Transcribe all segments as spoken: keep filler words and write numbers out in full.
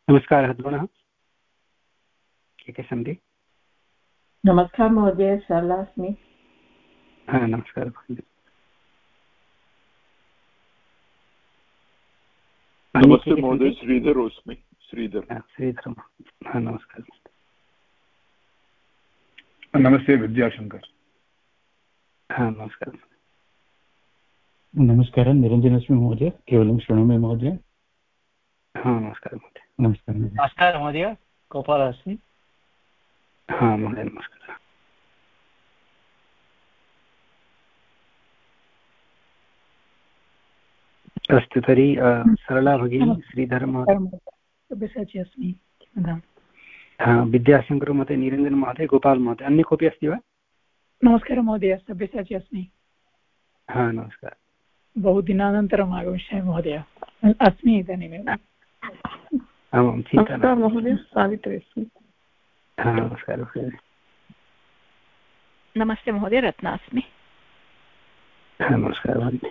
नमस्कारः द्रोणः, के के सन्ति? नमस्कारः महोदय, सरला अस्मि। हा नमस्कारः भगिनी। नमस्ते महोदय, श्रीधर अस्मि। श्रीधर श्रीधर हा नमस्कारः। नमस्ते विद्याशंकर। हा नमस्कारः। नमस्कारः, निरञ्जनस्मि महोदय, केवलं शृणोमि महोदय। हा नमस्कारः महोदय। नमस्कारः नमस्कारः महोदय, गोपालः अस्मि। हा महोदय नमस्कारः। अस्तु, तर्हि सरला भगिनी, श्रीधर महोदय, अस्मि, विद्याशंकर महोदय, निरञ्जन महोदय, गोपाल महोदय, अन्य कोऽपि अस्ति वा? नमस्कारः महोदय, सब्यसाची अस्मि। हा नमस्कारः। बहु दिनानन्तरम् आगमिष्यामि महोदय, अस्मि इदानीमेव। आमां, चिन्ता नमस्कारः महोदय, सावित्री अस्मि। हा नमस्कारः। नमस्ते महोदय, रत्ना अस्मि। हा नमस्कारः भगिनी।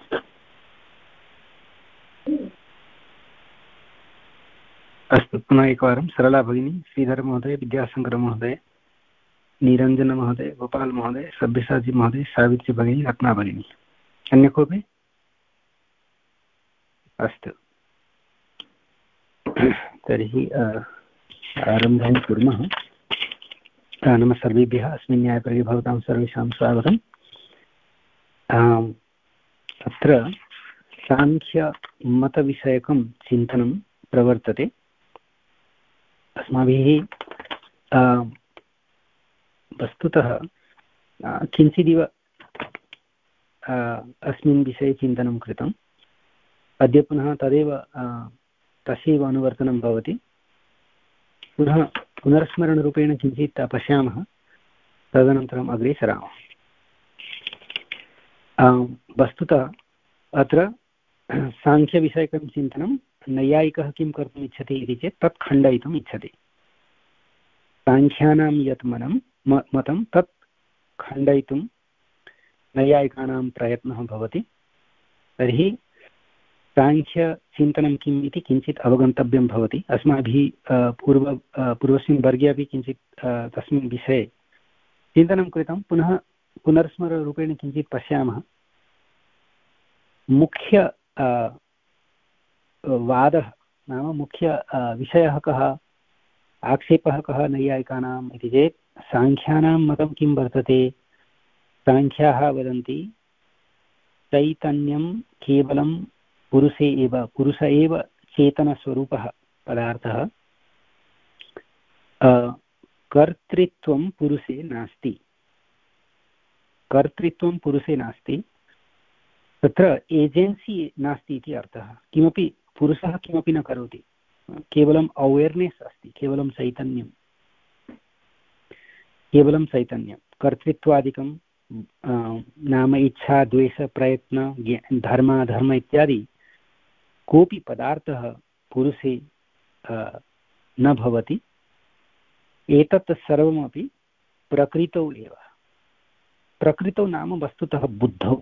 अस्तु, पुनः एकवारं सरला भगिनी, श्रीधर महोदय, विद्याशंकर महोदय, निरञ्जन महोदय, गोपाल महोदय, सब्यसाची महोदय, सावित्री भगिनी, रत्ना भगिनी, अन्य कोऽपि? अस्तु, तर्हि आरम्भं कुर्मः। नमः सर्वेभ्यः। अस्मिन् न्यायप्रगे भवतां सर्वेषां स्वागतम्। अत्र साङ्ख्यमतविषयकं चिन्तनं प्रवर्तते। अस्माभिः वस्तुतः किञ्चिदिव अस्मिन् विषये चिन्तनं कृतम्। अद्य पुनः तदेव तस्यैव अनुवर्तनं भवति। पुनः पुनर्स्मरणरूपेण किञ्चित् पश्यामः, तदनन्तरम् अग्रे सरामः। वस्तुतः अत्र साङ्ख्यविषयकं चिन्तनं नैयायिकः किं कर्तुम् इच्छति इति चेत् तत् खण्डयितुम् इच्छति। साङ्ख्यानां यत् मनं मतं तत् खण्डयितुं नैयायिकानां प्रयत्नः भवति। तर्हि साङ्ख्यचिन्तनं किम् इति किञ्चित् अवगन्तव्यं भवति। अस्माभिः पूर्व पूर्वस्मिन् वर्गे अपि किञ्चित् तस्मिन् विषये चिन्तनं कृतं। पुनः पुनर्स्मरणरूपेण किञ्चित् पश्यामः। मुख्य वादः नाम मुख्य विषयः कः, आक्षेपः कः नैयायिकानाम् इति चेत् साङ्ख्यानां मतं किं वर्तते। साङ्ख्याः वदन्ति चैतन्यं केवलं पुरुषे एव, पुरुष एव चेतनस्वरूपः पदार्थः, कर्तृत्वं पुरुषे नास्ति। कर्तृत्वं पुरुषे नास्ति, तत्र एजेन्सी नास्ति इति अर्थः। किमपि पुरुषः किमपि न करोति, केवलम् अवेर्नेस् अस्ति, केवलं चैतन्यं, केवलं चैतन्यं। कर्तृत्वादिकं नाम इच्छा, द्वेष, प्रयत्न, धर्म अधर्म इत्यादि कोऽपि पदार्थः पुरुषे न भवति। एतत् सर्वमपि प्रकृतौ एव। प्रकृतौ नाम वस्तुतः बुद्धौ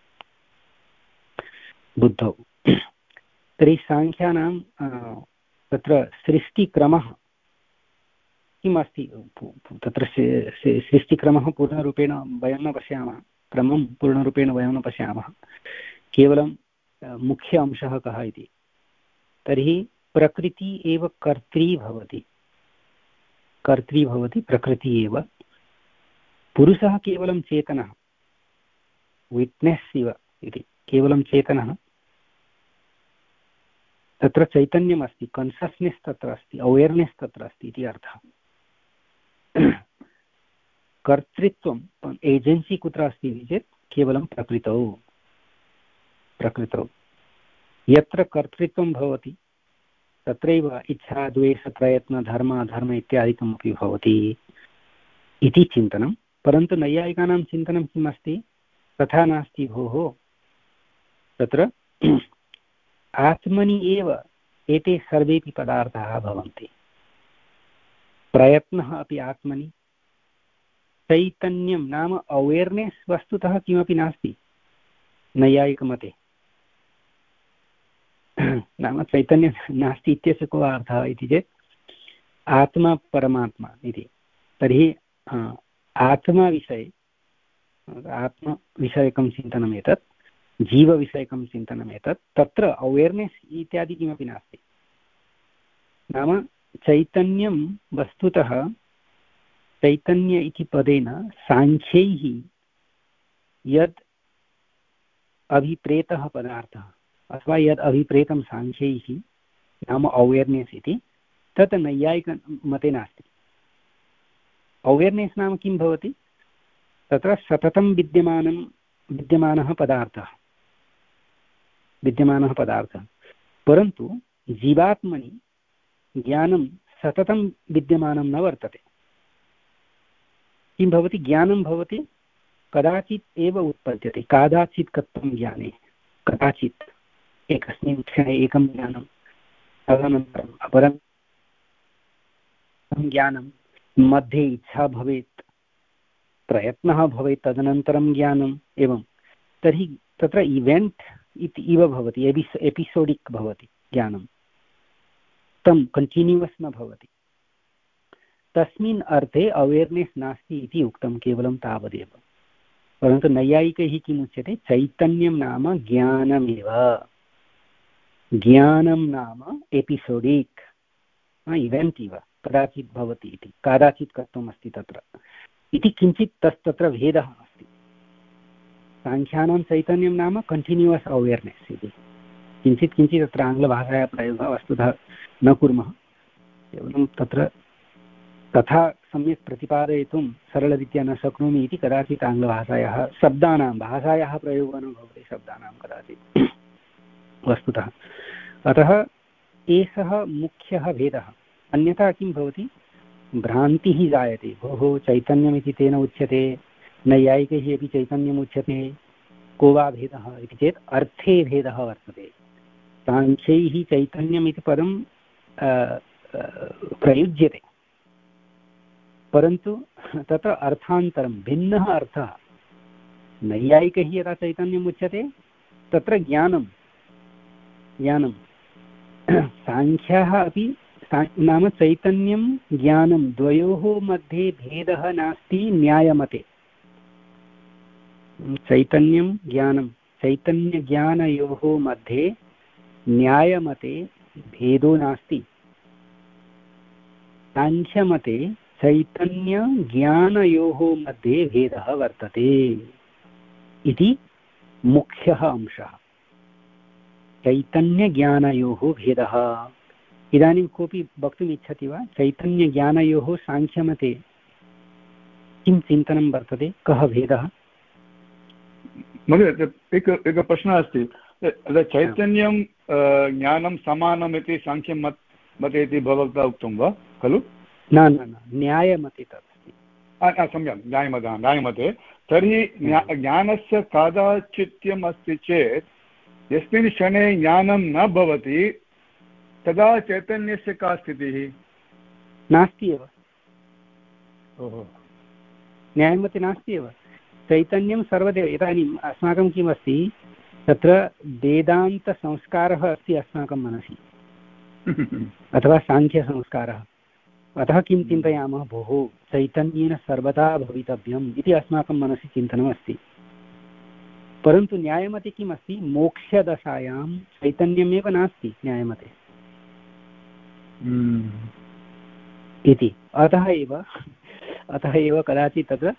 बुद्धौ तर्हि साङ्ख्यानां तत्र सृष्टिक्रमः किम् अस्ति, तत्र सृष्टिक्रमः पूर्णरूपेण वयं न पश्यामः, क्रमं पूर्णरूपेण वयं न पश्यामः, केवलं मुख्य अंशः कः इति। तर्हि प्रकृति एव कर्त्री भवति, कर्त्री भवति प्रकृति एव। पुरुषः केवलं चेतनः, विट्नेस् इव इति, केवलं चेतनः। तत्र चैतन्यम् अस्ति, कान्सस्नेस् तत्र अस्ति, अवेर्नेस् तत्र अस्ति इति अर्थः। कर्तृत्वं, एजेन्सी कुत्र अस्ति इति चेत् केवलं प्रकृतौ प्रकृतौ यत्र कर्तृत्वं भवति तत्रैव इच्छा, द्वेष, प्रयत्न, धर्म अधर्म इत्यादिकमपि भवति इति चिन्तनं। परन्तु नैयायिकानां चिन्तनं किम् अस्ति, तथा नास्ति भोः। तत्र आत्मनि एव एते सर्वेपि पदार्थाः भवन्ति। प्रयत्नः अपि आत्मनि, चैतन्यं नाम अवेर्नेस् वस्तुतः किमपि नास्ति नैयायिकमते। नाम चैतन्यं नास्ति इत्यस्य को अर्थः इति चेत् आत्मा परमात्मा इति। तर्हि आत्माविषये आत्मविषयकं चिन्तनम् एतत्, जीवविषयकं चिन्तनम् एतत्। तत्र अवेर्नेस् इत्यादि किमपि नास्ति। नाम चैतन्यं वस्तुतः चैतन्य इति पदेन साङ्ख्यैः यद् अभिप्रेतः पदार्थः अथवा यद् अभिप्रेतं साङ्ख्यैः नाम अवेर्नेस् इति, तत् नैयायिकमते नास्ति। अवेर्नेस् नाम किं भवति? तत्र सततं विद्यमानं विद्यमानः पदार्थः विद्यमानः पदार्थः परन्तु जीवात्मनि ज्ञानं सततं विद्यमानं न वर्तते। किं भवति? ज्ञानं भवति कदाचित् एव उत्पद्यते, कदाचित् कथं ज्ञाने, कदाचित् एकस्मिन् क्षणे एकं ज्ञानं, तदनन्तरम् अपरं ज्ञानं, मध्ये इच्छा भवेत्, प्रयत्नः भवेत्, तदनन्तरं ज्ञानम्, एवं। तर्हि तत्र इवेण्ट् इति इव भवति, एपिस् एपिसोडिक् भवति ज्ञानं, तं कण्टिन्यूवस् न भवति। तस्मिन् अर्थे अवेर्नेस् नास्ति इति उक्तं, केवलं तावदेव। परन्तु नैयायिकैः किम् उच्यते? चैतन्यं नाम ज्ञानमेव, ज्ञानं नाम एपिसोडिक्, इवेण्ट् इव, कदाचित् भवति इति, कदाचित् कर्तुम् अस्ति तत्र इति किञ्चित् तस् तत्र भेदः अस्ति। साङ्ख्यानां चैतन्यं नाम कण्टिन्यूवस् अवेर्नेस् इति, किञ्चित् किञ्चित् तत्र आङ्ग्लभाषायाः प्रयोगः वस्तुतः न कुर्मः, केवलं तत्र तथा सम्यक् प्रतिपादयितुं सरलरीत्या न शक्नोमि इति कदाचित् आङ्ग्लभाषायाः शब्दानां भाषायाः प्रयोगः न भवति, शब्दानां कदाचित् वस्तुतः। अतः एषः मुख्यः भेदः। अन्यथा किं भवति? भ्रान्तिः जायते। भोः चैतन्यमिति तेन उच्यते, नैयायिकैः अपि चैतन्यम् उच्यते, को वा भेदः इति चेत् अर्थे भेदः वर्तते। साङ्ख्यैः चैतन्यमिति पदं प्रयुज्यते, परन्तु तत्र अर्थान्तरं भिन्नः अर्थः। नैयायिकैः यदा चैतन्यम् उच्यते तत्र ज्ञानं ज्ञानं साङ्ख्याः अपि नाम चैतन्यं ज्ञानं द्वयोः मध्ये भेदः नास्ति न्यायमते। चैतन्यं ज्ञानं चैतन्यज्ञानयोः मध्ये न्यायमते भेदो नास्ति। साङ्ख्यमते चैतन्यज्ञानयोः मध्ये भेदः वर्तते इति मुख्यः अंशः। चैतन्यज्ञानयोः भेदः। इदानीं कोऽपि वक्तुम् इच्छति वा? चैतन्यज्ञानयोः साङ्ख्यमते किं चिन्तनं वर्तते? कः भेदः? महोदय, एकः एकः प्रश्नः अस्ति। चैतन्यं ज्ञानं समानम् इति साङ्ख्यं मत् मते इति भवता उक्तं वा खलु? न न न न्यायमते तदस्ति। सम्यक्, न्यायमत न्यायमते। तर्हि ज्ञानस्य कादाचित्यम् अस्ति चेत् यस्मिन् क्षणे ज्ञानं न भवति तदा चैतन्यस्य का स्थितिः? नास्ति एव। ओहो, न्यायमते नास्ति एव। चैतन्यं सर्वदैव। इदानीम् अस्माकं किम् अस्ति, तत्र वेदान्तसंस्कारः अस्ति अस्माकं मनसि अथवा साङ्ख्यसंस्कारः। अतः किं चिन्तयामः? भोः चैतन्येन सर्वदा भवितव्यम् इति अस्माकं मनसि चिन्तनमस्ति। परन्तु न्यायमते किम् अस्ति? मोक्षदशायां चैतन्यमेव नास्ति न्यायमते इति। अतः एव अतः एव कदाचित् तत्र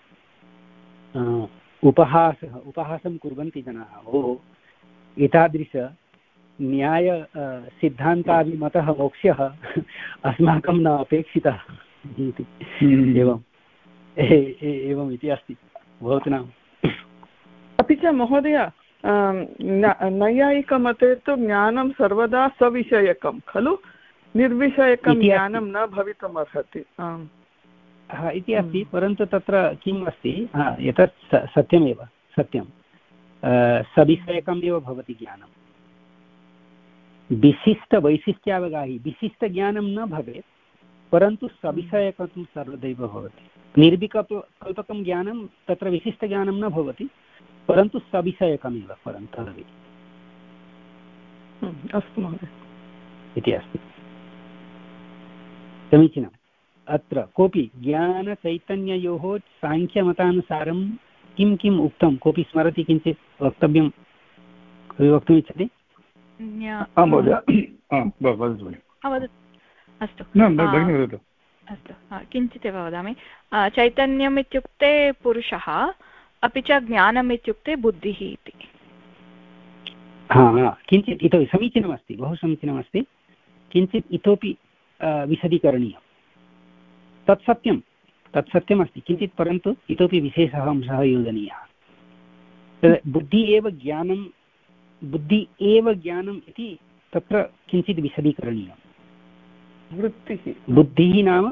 उपहासः उपहासं कुर्वन्ति जनाः। भोः एतादृश न्याय सिद्धान्ताभिमतः मोक्षः अस्माकं न अपेक्षितः इति। एवम् एवम् इति अस्ति भवतु नाम। अपि च महोदय, नैयायिकमते तु ज्ञानं सर्वदा सविषयकं खलु, निर्विषयकं ज्ञानं न भवितुमर्हति इति अस्ति। परन्तु तत्र किम् अस्ति, एतत् सत्यमेव, सत्यं सविषयकमेव भवति ज्ञानं। विशिष्टवैशिष्ट्यावगाही विशिष्टज्ञानं न भवेत्, परन्तु सविषयकं सर्वदैव भवति। निर्विकल्पकं ज्ञानं तत्र विशिष्टज्ञानं न भवति, परन्तु सविषयकमेव परं तदपि। अस्तु महोदय, इति अस्ति। समीचीनम्। अत्र कोऽपि ज्ञानचैतन्ययोः साङ्ख्यमतानुसारं किं किम् उक्तं, कोऽपि स्मरति? किञ्चित् वक्तव्यं वक्तुमिच्छति? अस्तु अस्तु किञ्चिदेव वदामि। चैतन्यम् इत्युक्ते पुरुषः, अपि च ज्ञानम् इत्युक्ते बुद्धिः इति। हा हा किञ्चित् इतोपि समीचीनमस्ति, बहु समीचीनमस्ति। किञ्चित् इतोपि विशदीकरणीयं। तत् सत्यं तत् सत्यमस्ति किञ्चित्, परन्तु इतोपि विशेषः अंशः योजनीयः। बुद्धि एव ज्ञानं बुद्धि एव ज्ञानम् इति तत्र किञ्चित् विशदीकरणीयं। वृत्तिः बुद्धिः नाम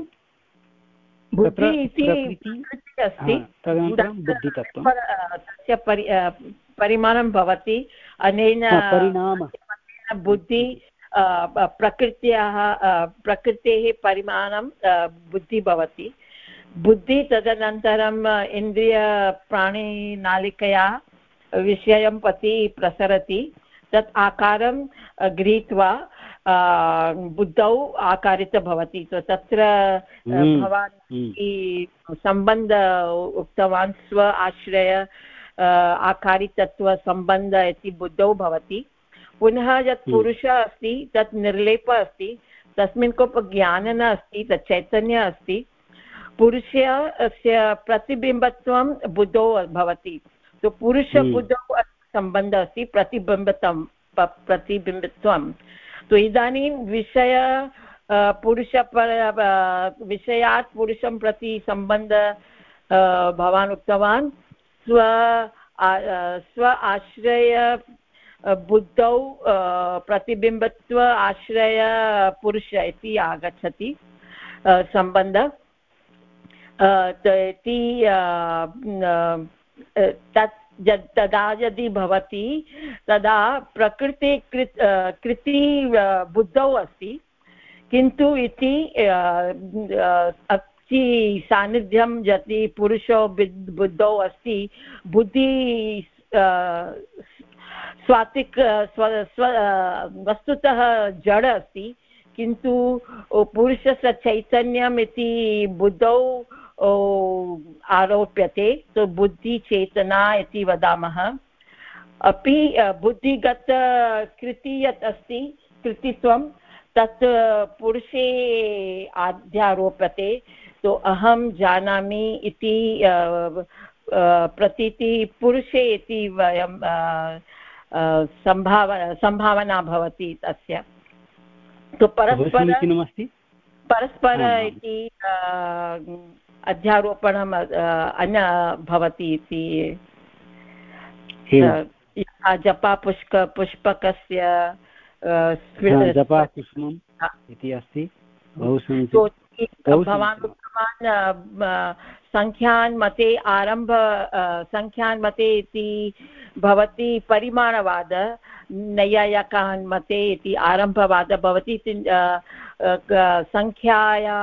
तदनन्तरं बुद्धितत्त्वं तस्य परि परिमाणं भवति। अनेन परिणामः बुद्धि प्रकृत्याः प्रकृतेः परिमाणं बुद्धिः भवति। बुद्धिः तदनन्तरम् इन्द्रियप्राणिनालिकया विषयं प्रति प्रसरति। तत् आकारं गृहीत्वा बुद्धौ आकारित भवति। तो तत्र भवान् सम्बन्ध उक्तवान्, स्व आश्रय आकारितत्वसम्बन्ध इति बुद्धौ भवति। पुनः यत् पुरुषः अस्ति तत् निर्लेपः अस्ति, तस्मिन् कोऽपि ज्ञानं न अस्ति, तत् चैतन्यः अस्ति। पुरुषस्य प्रतिबिम्बत्वं बुद्धौ भवति। तो पुरुषबुद्धौ सम्बन्धः अस्ति, प्रतिबिम्बत्वं प्रतिबिम्बत्वं। तो इदानीं विषय पुरुष विषयात् पुरुषं प्रति सम्बन्ध भवान् उक्तवान्। स्व स्व आश्रय बुद्धौ प्रतिबिम्बत्व आश्रय पुरुष इति आगच्छति सम्बन्ध। तत् तदा यदि भवति तदा प्रकृति कृत कृति बुद्धौ अस्ति, किन्तु इति अस्ति सान्निध्यं यदि पुरुषो बुद्धौ अस्ति, बुद्धि स्वातिक स्व वस्तुतः जड अस्ति, किन्तु पुरुषस्य चैतन्यम् इति बुद्धौ आरोप्यते। तो बुद्धिचेतना इति वदामः। अपि बुद्धिगत कृति यत् अस्ति कृतित्वं तत् पुरुषे आध्यारोप्यते। तो अहं जानामि इति प्रतीति पुरुषे इति वयं सम्भावना सम्भावना भवति तस्य। तो परस्पर परस्पर इति अध्यारोपणम् अन्य भवति इति। जपा पुष्प पुष्पकस्य जपाकुसुमम् इति अस्ति। भवान् उक्तवान् सङ्ख्यान् मते आरम्भ सङ्ख्यान् मते इति भवति परिमाणवाद, नैयायिकान् मते इति आरम्भवाद भवति। सङ्ख्याया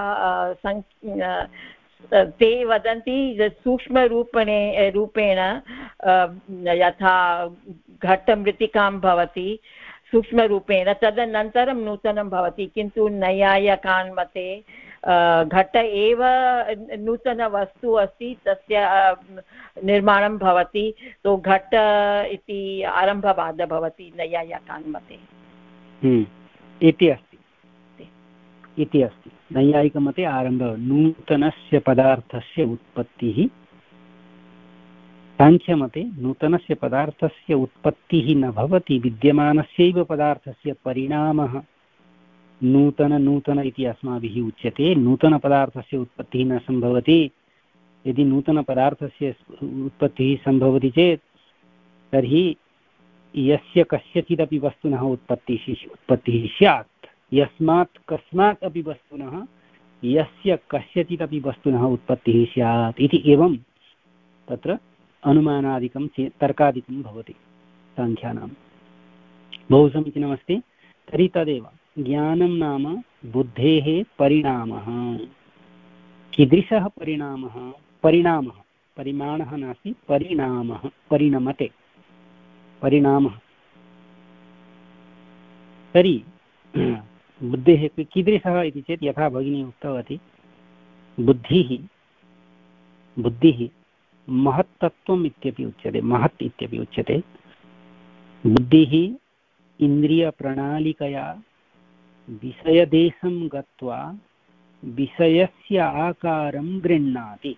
ते वदन्ति सूक्ष्मरूपेण रूपेण यथा घटमृत्तिकां भवति सूक्ष्मरूपेण, तदनन्तरं नूतनं भवति। किन्तु नैयायिकान् मते घट एव नूतनवस्तु अस्ति, तस्य निर्माणं भवति। तो घट इति आरम्भवादः भवति नैयायिकान् मते इति अस्ति इति अस्ति नैयायिकमते आरम्भ नूतनस्य पदार्थस्य उत्पत्तिः। साङ्ख्यमते नूतनस्य पदार्थस्य उत्पत्तिः न भवति, विद्यमानस्यैव पदार्थस्य परिणामः नूतन नूतन इति अस्माभिः उच्यते। नूतनपदार्थस्य उत्पत्तिः न सम्भवति। यदि नूतनपदार्थस्य उत्पत्तिः सम्भवति चेत् तर्हि यस्य कस्यचिदपि वस्तुनः उत्पत्तिः उत्पत्तिः स्यात्, यस्मात् कस्मात् अपि वस्तुनः यस्य कस्यचिदपि वस्तुनः उत्पत्तिः स्यात् इति। एवं तत्र अनुमानादिकं तर्कादिकं भवति साङ्ख्यानां। बहु समीचीनमस्ति। तर्हि तदेव ज्ञानं नाम बुद्धेः परिणामः। कीदृशः परिणामः? परिणामः परिमाणः नास्ति, परिणामः परिणमते परिणामः। तर्हि बुद्धेः कीदृशः इति चेत् यथा भगिनी उक्तवती बुद्धिः बुद्धिः महत्तत्त्वम् इत्यपि उच्यते, महत् इत्यपि उच्यते। बुद्धिः इन्द्रियप्रणालिकया विषयदेशं गत्वा विषयस्य आकारं गृह्णाति,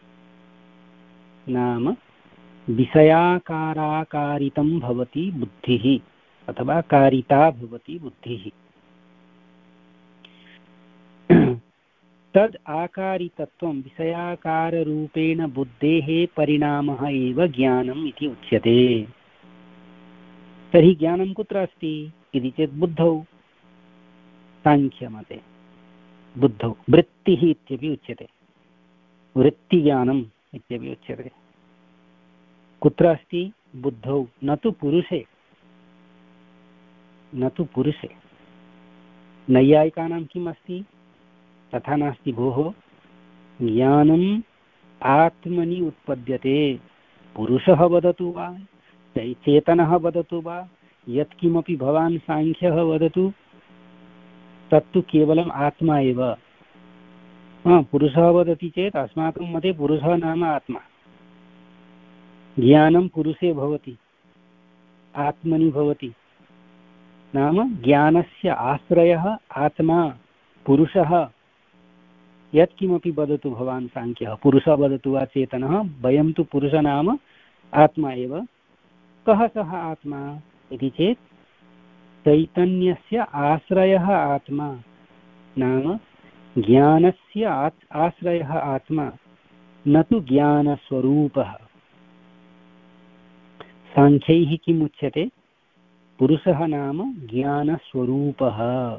नाम विषयाकाराकारितं भवति बुद्धिः अथवा कारिता भवति बुद्धिः। तद् आकारितत्वं विषयाकाररूपेण बुद्धेः परिणामः एव ज्ञानम् इति उच्यते। तर्हि ज्ञानं कुत्र अस्ति इति चेत् बुद्धौ, साङ्ख्यमते बुद्धौ। वृत्तिः इत्यपि उच्यते, वृत्तिज्ञानम् इत्यपि उच्यते। कुत्र अस्ति? बुद्धौ, न तु पुरुषे, न तु पुरुषे। नैयायिकानां किम् अस्ति? तथा नास्ति भोः, ज्ञानम् आत्मनि उत्पद्यते, पुरुषः वदतु वा चेतनः वदतु वा यत्किमपि भवान् साङ्ख्यः वदतु, तत्तु केवलम् आत्मा एव। पुरुषः वदति चेत् अस्माकं मते पुरुषः नाम आत्मा। ज्ञानं पुरुषे भवति, आत्मनि भवति, नाम ज्ञानस्य आश्रयः आत्मा, पुरुषः। यत्किमपि वदतु भवान् साङ्ख्यः, पुरुषः वदतु वा चेतनः, वयं तु पुरुषः नाम आत्मा एव। कः सः आत्मा इति चेत् चैतन्यस्य आश्रयः आत्मा, नाम ज्ञानस्य आश्रयः आत्मा, न तु ज्ञानस्वरूपः। साङ्ख्यैः किम् उच्यते? पुरुषः नाम ज्ञानस्वरूपः,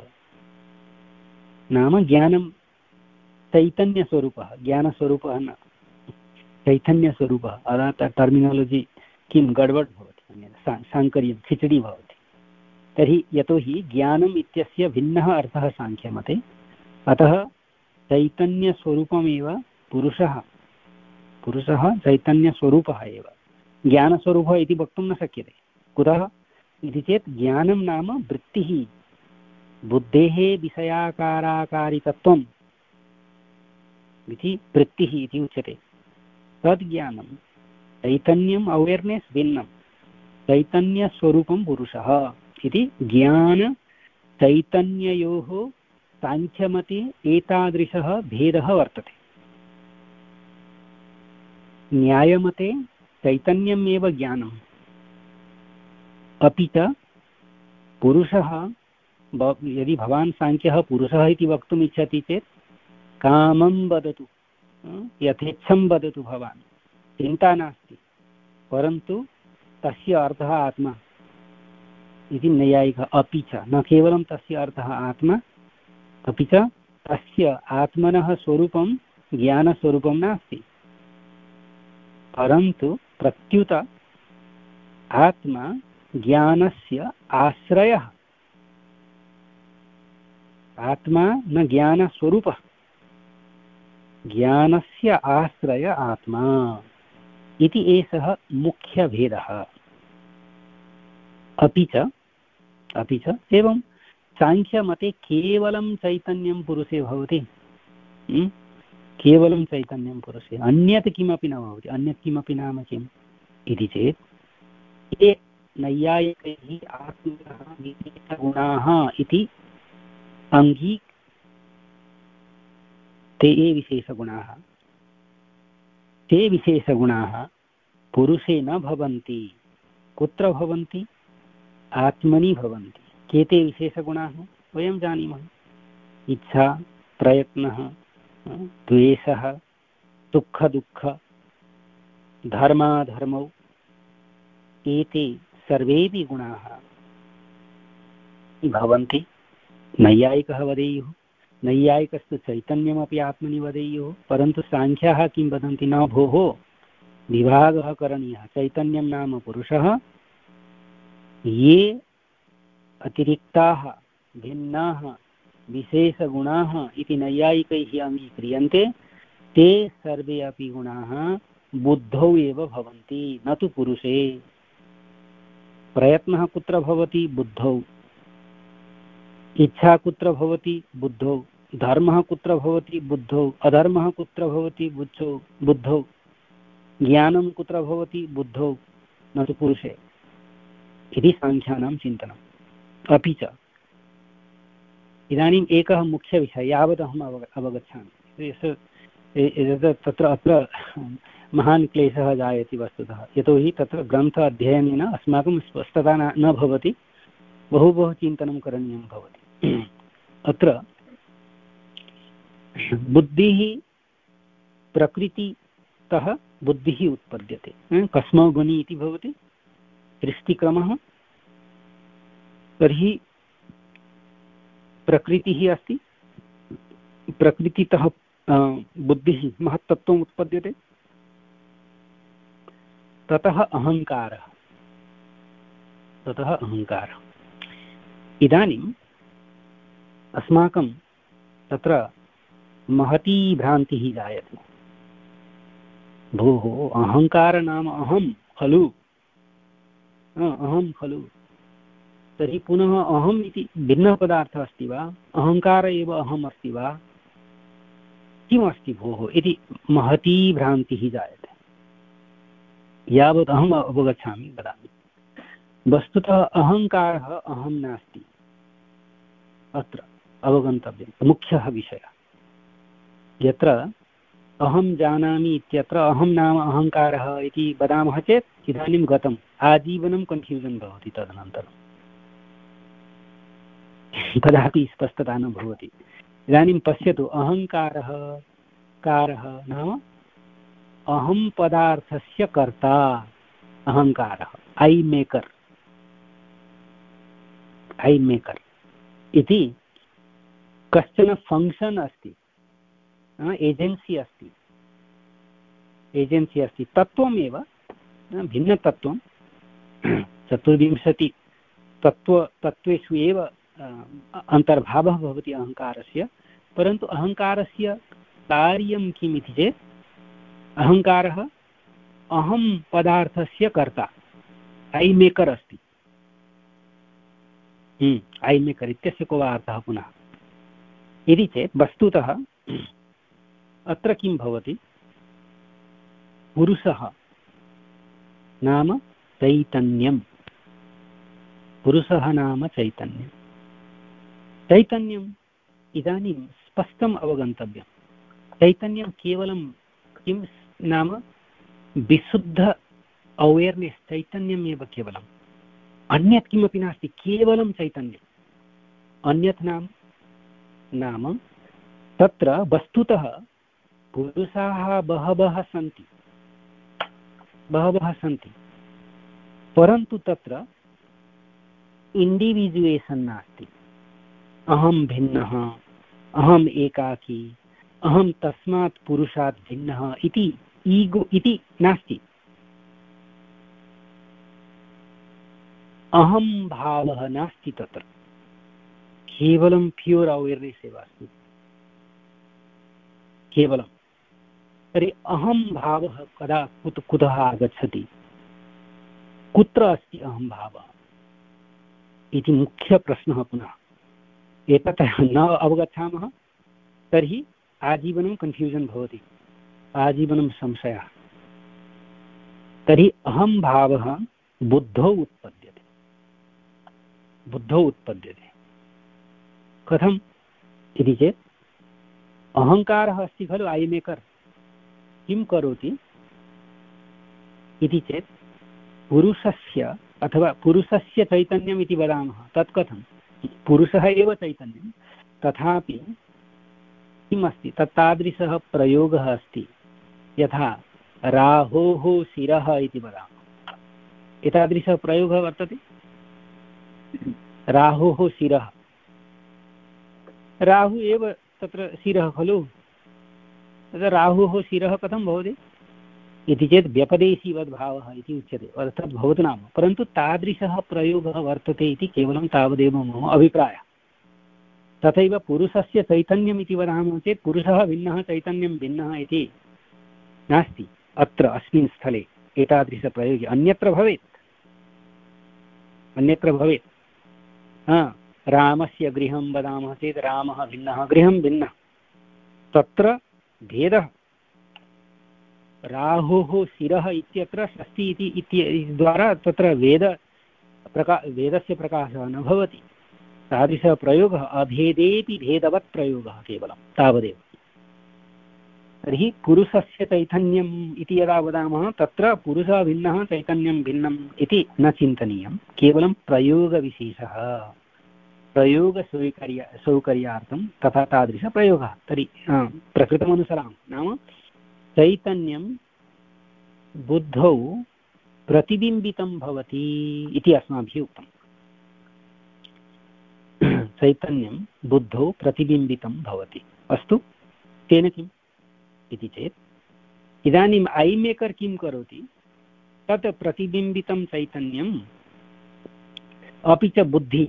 नाम ज्ञानं चैतन्यस्वरूपः, ज्ञानस्वरूपः न चैतन्यस्वरूपः। अतः टर्मिनालजि किं गडबड् भवति, साङ्कर्यं खिचडी भवति। तर्हि यतोहि ज्ञानम् इत्यस्य भिन्नः अर्थः साङ्ख्यमते, अतः चैतन्यस्वरूपमेव पुरुषः, पुरुषः चैतन्यस्वरूपः एव। ज्ञानस्वरूपः इति वक्तुं न शक्यते। कुतः इति चेत् ज्ञानं नाम वृत्तिः, बुद्धेः विषयाकाराकारितत्वम् इति वृत्तिः इति उच्यते। तद् ज्ञानं चैतन्यम् अवेर्नेस् भिन्नं, चैतन्यस्वरूपं पुरुषः इति ज्ञान चैतन्ययोः साङ्ख्यमते एतादृशः भेदः वर्तते। न्यायमते चैतन्यमेव ज्ञानम्, अपि च पुरुषः, यदि भवान् साङ्ख्यः पुरुषः इति वक्तुम् इच्छति चेत् कामं वदतु, यथेच्छं वदतु भवान्, चिन्ता नास्ति, परन्तु तस्य अर्थः आत्मा इति नैयायिकः। अपि च न केवलं तस्य अर्थः आत्मा, अपि च तस्य आत्मनः स्वरूपं ज्ञानस्वरूपं नास्ति, परन्तु प्रत्युत आत्मा ज्ञानस्य आश्रयः, आत्मा न ज्ञानस्वरूपः, ज्ञानस्य आश्रय आत्मा इति एषः मुख्यभेदः। अपि च अपि च एवं साङ्ख्यमते केवलं चैतन्यं पुरुषे भवति, केवलं चैतन्यं पुरुषे, अन्यत् किमपि न भवति। अन्यत् किमपि नाम किम् इति चेत् ये नैयायिकैः आत्मनः विशेषगुणाः इति अङ्गी, ते ये विशेषगुणाः, ते विशेषगुणाः पुरुषे न भवन्ति। कुत्र भवन्ति? आत्मनि भवन्ति। के ते विशेषगुणाः? वयं जानीमः, इच्छा, प्रयत्नः, द्वेषः, सुखदुःख, धर्माधर्मौ, एते सर्वेपि गुणाः भवन्ति। नैयायिकः वदेयुः, नैयायिकस्तु चैतन्यमपि आत्मनि वदेयुः, परन्तु साङ्ख्याः किं वदन्ति? न भोः, विभागः करणीयः। चैतन्यं नाम पुरुषः, ये अतिरिक्ताः भिन्नाः विशेषगुणाः इति नैयायिकैः अङ्गीक्रियन्ते, ते सर्वे अपि गुणाः बुद्धौ एव भवन्ति, न तु पुरुषे। प्रयत्नः कुत्र भवति? बुद्धौ। इच्छा कुत्र भवति बुद्धौ, धर्मः कुत्र भवति बुद्धौ, अधर्मः कुत्र भवति बुद्धौ बुद्धौ, ज्ञानं कुत्र भवति बुद्धौ न तु पुरुषे इति साङ्ख्यानां चिन्तनम्। अपि च इदानीम् एकः मुख्यविषयः यावत् अहम् अवग अवगच्छामि तत्र अत्र महान् क्लेशः जायते वस्तुतः, यतोहि तत्र ग्रन्थ अध्ययनेन अस्माकं स्पष्टता न भवति, बहु बहु चिन्तनं करणीयं भवति। अत्र बुद्धिः प्रकृतितः बुद्धिः उत्पद्यते, कस्मौ गुणि इति भवति सृष्टिक्रमः। तर्हि प्रकृतिः अस्ति, प्रकृतितः बुद्धिः महत्तत्त्वम् उत्पद्यते, ततः अहङ्कारः, ततः अहङ्कारः। इदानीम् अस्माकं तत्र महती भ्रान्तिः जायते, भोः अहङ्कार नाम अहं खलु, अहं खलु, तर्हि पुनः अहम् इति भिन्नपदार्थः अस्ति वा, अहङ्कार एव अहम् अस्ति वा, किमस्ति भोः इति महती भ्रान्तिः जायते। यावत् अहम् अवगच्छामि वदामि। वस्तुतः अहङ्कारः अहं नास्ति, अत्र अवगन्तव्यं मुख्यः विषयः। यत्र अहं जानामि इत्यत्र अहं नाम अहङ्कारः इति वदामः चेत् इदानीं गतम्, आजीवनं कन्फ्यूजन् भवति, तदनन्तरं कदापि स्पष्टता न भवति। इदानीं पश्यतु, अहङ्कारः कारः नाम अहं पदार्थस्य कर्ता, अहङ्कारः ऐ मेकर्, ऐ मेकर् इति कश्चन फङ्क्षन् अस्ति, एजेन्सी अस्ति, एजेन्सी अस्ति, तत्त्वमेव भिन्नतत्त्वं, चतुर्विंशति तत्त्व तत्त्वेषु एव अन्तर्भावः भवति अहङ्कारस्य। परन्तु अहङ्कारस्य कार्यं किम् इति चेत् अहङ्कारः अहं पदार्थस्य कर्ता, ऐ मेकर् अस्ति। ऐ मेकर् इत्यस्य को वा अर्थः पुनः इति चेत् वस्तुतः अत्र किं भवति, पुरुषः नाम चैतन्यं, पुरुषः नाम चैतन्यं, चैतन्यम् इदानीं स्पष्टम् अवगन्तव्यं। चैतन्यं केवलं किं नाम विशुद्ध अवेर्नेस्, चैतन्यमेव केवलम्, अन्यत् किमपि नास्ति, केवलं चैतन्यम्। अन्यत् नाम नाम तत्र वस्तुतः पुरुषाः बहवः सन्ति, बहवः सन्ति, परन्तु तत्र इण्डिविजुवेशन् नास्ति। अहं भिन्नः, अहम् एकाकी, अहं तस्मात् पुरुषात् भिन्नः इति ईगो इति नास्ति। अहं भावः नास्ति तत्र, केवलं प्यूर् अवेर्नेस् एव अस्ति, केवलं। तर्हि अहं भावः कदा कुत कुतः आगच्छति, कुत्र अस्ति अहं भावः इति मुख्यप्रश्नः। पुनः एतत् न अवगच्छामः तर्हि आजीवनं कन्फ्यूजन् भवति, आजीवनं संशयः। तर्हि अहं भावः बुद्धौ उत्पद्यते, बुद्धौ उत्पद्यते। कथम् इति चेत् अहङ्कारः अस्ति खलु ऐ मेकर्, किं करोति इति चेत् पुरुषस्य अथवा पुरुषस्य चैतन्यम् इति वदामः, तत् कथं, पुरुषः एव चैतन्यं, तथापि किम् अस्ति, तत्तादृशः प्रयोगः अस्ति, यथा राहोः शिरः इति वदामः, एतादृशः प्रयोगः वर्तते। राहोः शिरः, राहु एव तत्र शिरः खलु, तत्र राहोः शिरः कथं भवति इति चेत् व्यपदेशीवद्भावः इति उच्यते, अर्थात् भवतु नाम। परन्तु तादृशः प्रयोगः वर्तते इति केवलं तावदेव मम अभिप्रायः। तथैव पुरुषस्य चैतन्यम् इति वदामः चेत् पुरुषः भिन्नः, चैतन्यं भिन्नः इति नास्ति अत्र अस्मिन् स्थले एतादृशप्रयोगे। अन्यत्र भवेत्, अन्यत्र भवेत्, हा रामस्य गृहं वदामः चेत् रामः भिन्नः गृहं भिन्नः, तत्र भेदः। राहुः शिरः इत्यत्र षष्ठी इति इति द्वारा तत्र वेद प्रका वेदस्य प्रकाशः न भवति। तादृशः प्रयोगः अभेदेपि भेदवत् प्रयोगः केवलं तावदेव। तर्हि पुरुषस्य चैतन्यम् इति यदा वदामः तत्र पुरुषः भिन्नः चैतन्यं भिन्नम् इति न चिन्तनीयं, केवलं प्रयोगविशेषः, प्रयोगसौकर्य सौकर्यार्थं तथा तादृशप्रयोगः। तर्हि प्रकृतमनुसरामः, नाम चैतन्यं बुद्धौ प्रतिबिम्बितं भवति इति अस्माभिः उक्तम्। चैतन्यं बुद्धौ प्रतिबिम्बितं भवति। अस्तु, तेन किम् इति चेत् इदानीम् ऐ मेकर् किं करोति, तत् प्रतिबिम्बितं चैतन्यम् अपि च बुद्धि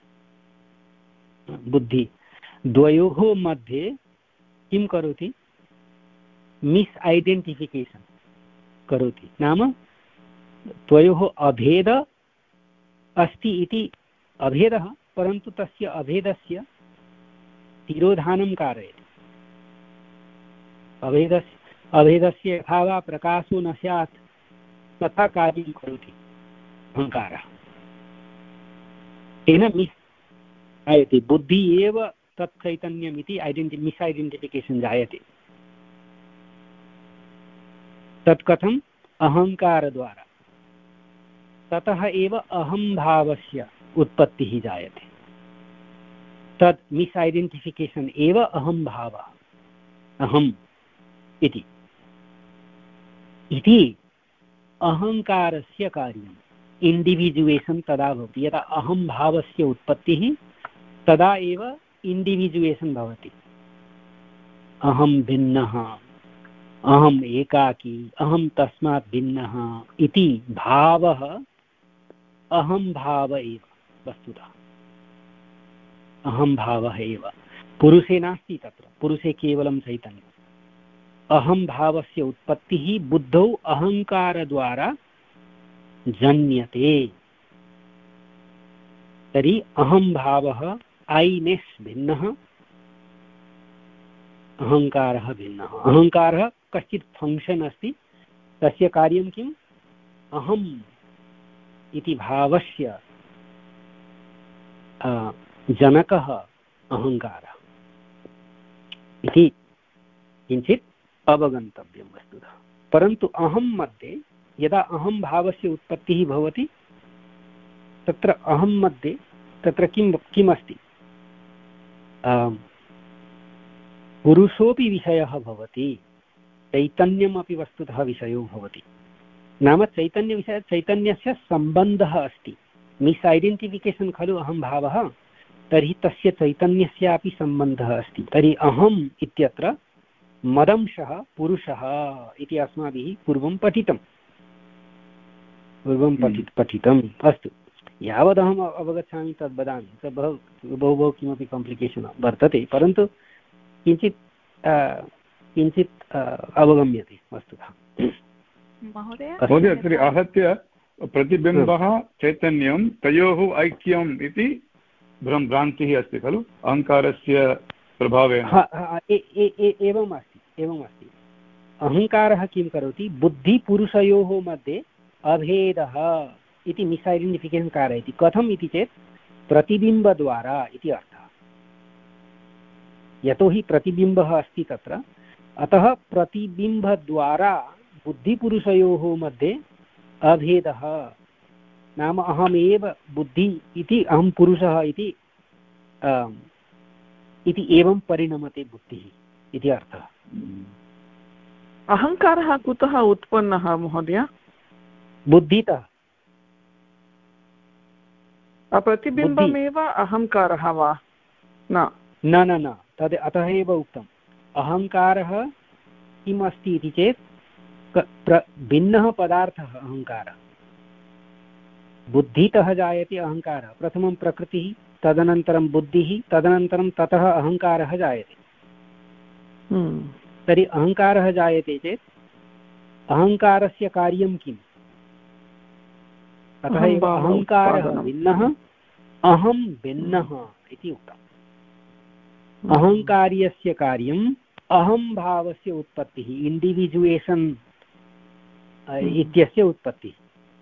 बुद्धि द्वयोः मध्ये किं करोति, मिस् ऐडेण्टिफिकेशन् करोति। नाम द्वयोः अभेद अस्ति इति अभेदः, परन्तु तस्य अभेदस्य तिरोधानं कारयति। अभेदस्य अभेदस्य यथा वा प्रकाशो न स्यात् तथा कार्यं करोति अहङ्कारः। तेन मिस् आयते, बुद्धि एव तत् चैतन्यम् इति ऐडेण्टि मिस् ऐडेण्टिफिकेशन् जायते। तत् कथम्, अहङ्कारद्वारा। ततः एव अहंभावस्य उत्पत्तिः जायते। तत् मिस् ऐडेण्टिफिकेशन् एव अहंभावः, अहम् इति इति अहङ्कारस्य कार्यम्। इण्डिविजुवेशन् तदा भवति यदा अहंभावस्य उत्पत्तिः, तदा एव इण्डिविजुवेशन् भवति। अहं भिन्नः, अहम् एकाकी, अहं तस्मात् भिन्नः इति भावः अहं भाव एव। वस्तुतः अहं भावः एव पुरुषे नास्ति। तत्र पुरुषे केवलं चैतन्यम्। अहं भावस्य उत्पत्तिः बुद्धौ अहङ्कारद्वारा जन्यते। तर्हि अहं भावः ऐनेस् भिन्नः, अहङ्कारः भिन्नः। अहङ्कारः कश्चित् फङ्क्षन् अस्ति, तस्य कार्यं किम्, अहम् इति भावस्य जनकः अहङ्कारः इति किञ्चित् अवगन्तव्यं वस्तुतः। परन्तु अहं मध्ये यदा अहं भावस्य उत्पत्तिः भवति, तत्र अहं मध्ये तत्र किं किमस्ति, पुरुषोऽपि विषयः भवति, चैतन्यमपि वस्तुतः विषयो भवति। नाम चैतन्यविषय चैतन्यस्य सम्बन्धः अस्ति। मिस् ऐडेण्टिफिकेशन् खलु अहं भावः, तर्हि तस्य चैतन्यस्यापि सम्बन्धः अस्ति। तर्हि अहम् इत्यत्र मदंशः पुरुषः इति अस्माभिः पूर्वं पठितं पूर्वं पठि पठितम् अस्तु, यावदहम् अवगच्छामि तद् वदामि। तद् बहु बहु बहु किमपि काम्प्लिकेशन् वर्तते, परन्तु किञ्चित् किञ्चित् अवगम्यते वस्तुतः। महोदय तर्हि आहत्य प्रतिबिम्बः चैतन्यं तयोः ऐक्यम् इति भ्रान्तिः अस्ति खलु अहङ्कारस्य प्रभावेन। एवम् अस्ति एवम् अस्ति अहङ्कारः किं करोति, बुद्धिपुरुषयोः मध्ये अभेदः इति मिस् ऐडेण्टिफिकेशन् कारयति। कथम् इति चेत् प्रतिबिम्बद्वारा इति अर्थः। यतोहि प्रतिबिम्बः अस्ति तत्र, अतः प्रतिबिम्बद्वारा बुद्धिपुरुषयोः मध्ये अभेदः, नाम अहमेव बुद्धि इति, अहं पुरुषः इति इति एवं परिणमते बुद्धिः इति अर्थः। अहङ्कारः कुतः उत्पन्नः महोदय? बुद्धितः। प्रतिबिम्बमेव अहङ्कारः वा? न न न न तद् अतः एव उक्तम्। अहङ्कारः किम् अस्ति इति चेत् भिन्नः पदार्थः अहङ्कारः। बुद्धितः जायते अहङ्कारः, प्रथमं प्रकृतिः, तदनन्तरं बुद्धिः, तदनन्तरं ततः अहङ्कारः जायते। तर्हि अहङ्कारः जायते चेत् अहङ्कारस्य कार्यं किम्? अतः एव अहङ्कारः भिन्नः, अहं भिन्नः इति उक्तम्। अहङ्कार्यस्य कार्यम् अहं भावस्य उत्पत्तिः, इण्डिविजुवेशन् इत्यस्य उत्पत्तिः।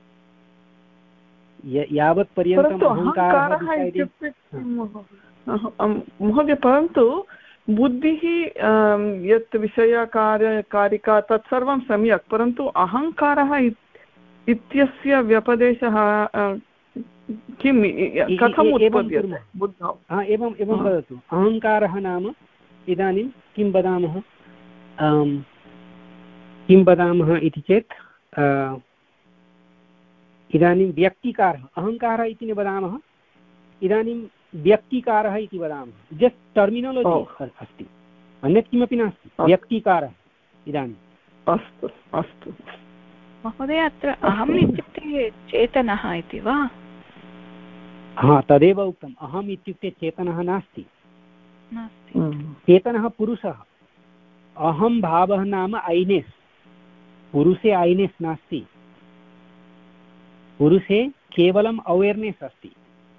यावत् पर्यन्तम् अहङ्कारः इत्युक्ते महोदय, परन्तु बुद्धिः यत् विषयकार्य कारिका तत्सर्वं सम्यक्, परन्तु अहङ्कारः इत्यस्य व्यपदेशः किं कथम् उत्पद्यते बुद्धौ? एवम् एवं वदतु। अहङ्कारः नाम इदानीं किं वदामः, किं वदामः इति चेत् इदानीं व्यक्तिकारः, अहङ्कारः इति न वदामः, इदानीं व्यक्तिकारः इति वदामः। जस्ट् टर्मिनालजि अस्ति, अन्यत् किमपि नास्ति। व्यक्तिकारः इदानीम् अस्तु अस्तु महोदय, अत्र अहम् इत्युक्ते चेतनः इति वा? हा, तदेव उक्तम्। अहम् इत्युक्ते चेतनः नास्ति, चेतनः पुरुषः। अहं भावः नाम ऐनेस्, पुरुषे ऐनेस् नास्ति, पुरुषे केवलम् अवेर्नेस् अस्ति।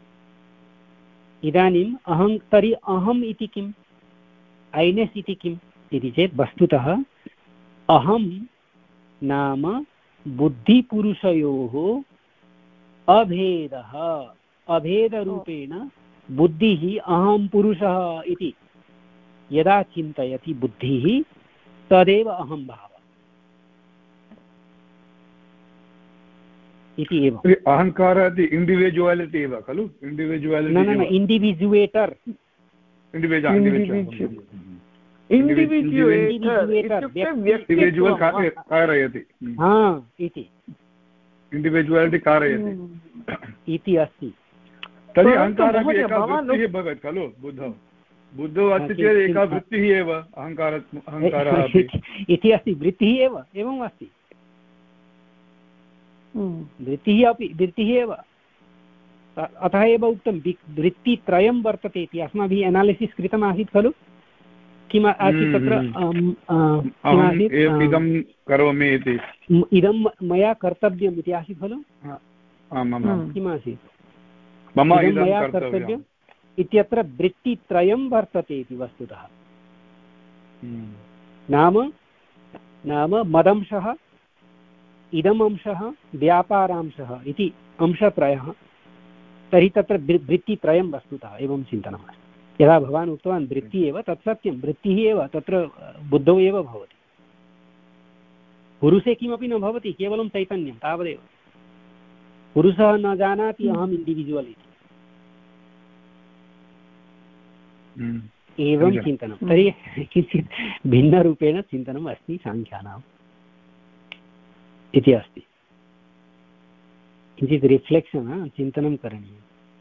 इदानीम् अहं तर्हि अहम् इति किम्, ऐनेस् इति किम् इति चेत् वस्तुतः अहं नाम बुद्धिपुरुषयोः अभेदः, अभेदरूपेण बुद्धिः अहं पुरुषः इति यदा चिन्तयति बुद्धिः, तदेव अहं भावः इति एव। अहङ्कारः इति इण्डिविजुवालिटि एव खलु? इण्डिविजुवालिटि न न इण्डिविजुवेटर्, इण्डिविजुवल् कारयति इति इण्डिविजुवालिटि कारयति इति अस्ति। तर्हि अहङ्कारः एका वृत्तिः भवेत् खलु बुद्धौ? बुद्धौ अस्ति चेत् एका वृत्तिः एव अहङ्कार अहङ्कारः इति अस्ति, वृत्तिः एव एवम् अस्ति, वृत्तिः अपि वृत्तिः एव। अतः एव उक्तं वृत्तित्रयं वर्तते इति। अस्माभिः एनालिसिस् कृतम् आसीत् खलु, किम् आसीत् तत्र, इदं करोमि इति, इदं मया कर्तव्यम् इति आसीत् खलु। किम् आसीत्, मया कर्तव्यम् इत्यत्र वृत्तित्रयं वर्तते इति वस्तुतः। नाम नाम मदंशः, इदम् अंशः, व्यापारांशः इति अंशत्रयः। तर्हि तत्र वृत्तित्रयं वस्तुतः एवं चिन्तनम्। यदा भवान् उक्तवान् वृत्तिः एव, तत् सत्यं, वृत्तिः एव तत्र बुद्धौ एव भवति। पुरुषे किमपि न भवति, केवलं चैतन्यं तावदेव। पुरुषः न जानाति अहम् इण्डिविजुवल् इति, एवं चिन्तनं। तर्हि किञ्चित् भिन्नरूपेण चिन्तनम् अस्ति साङ्ख्यानाम् इति अस्ति। किञ्चित् रिफ्लेक्षन्, चिन्तनं करणीयम्।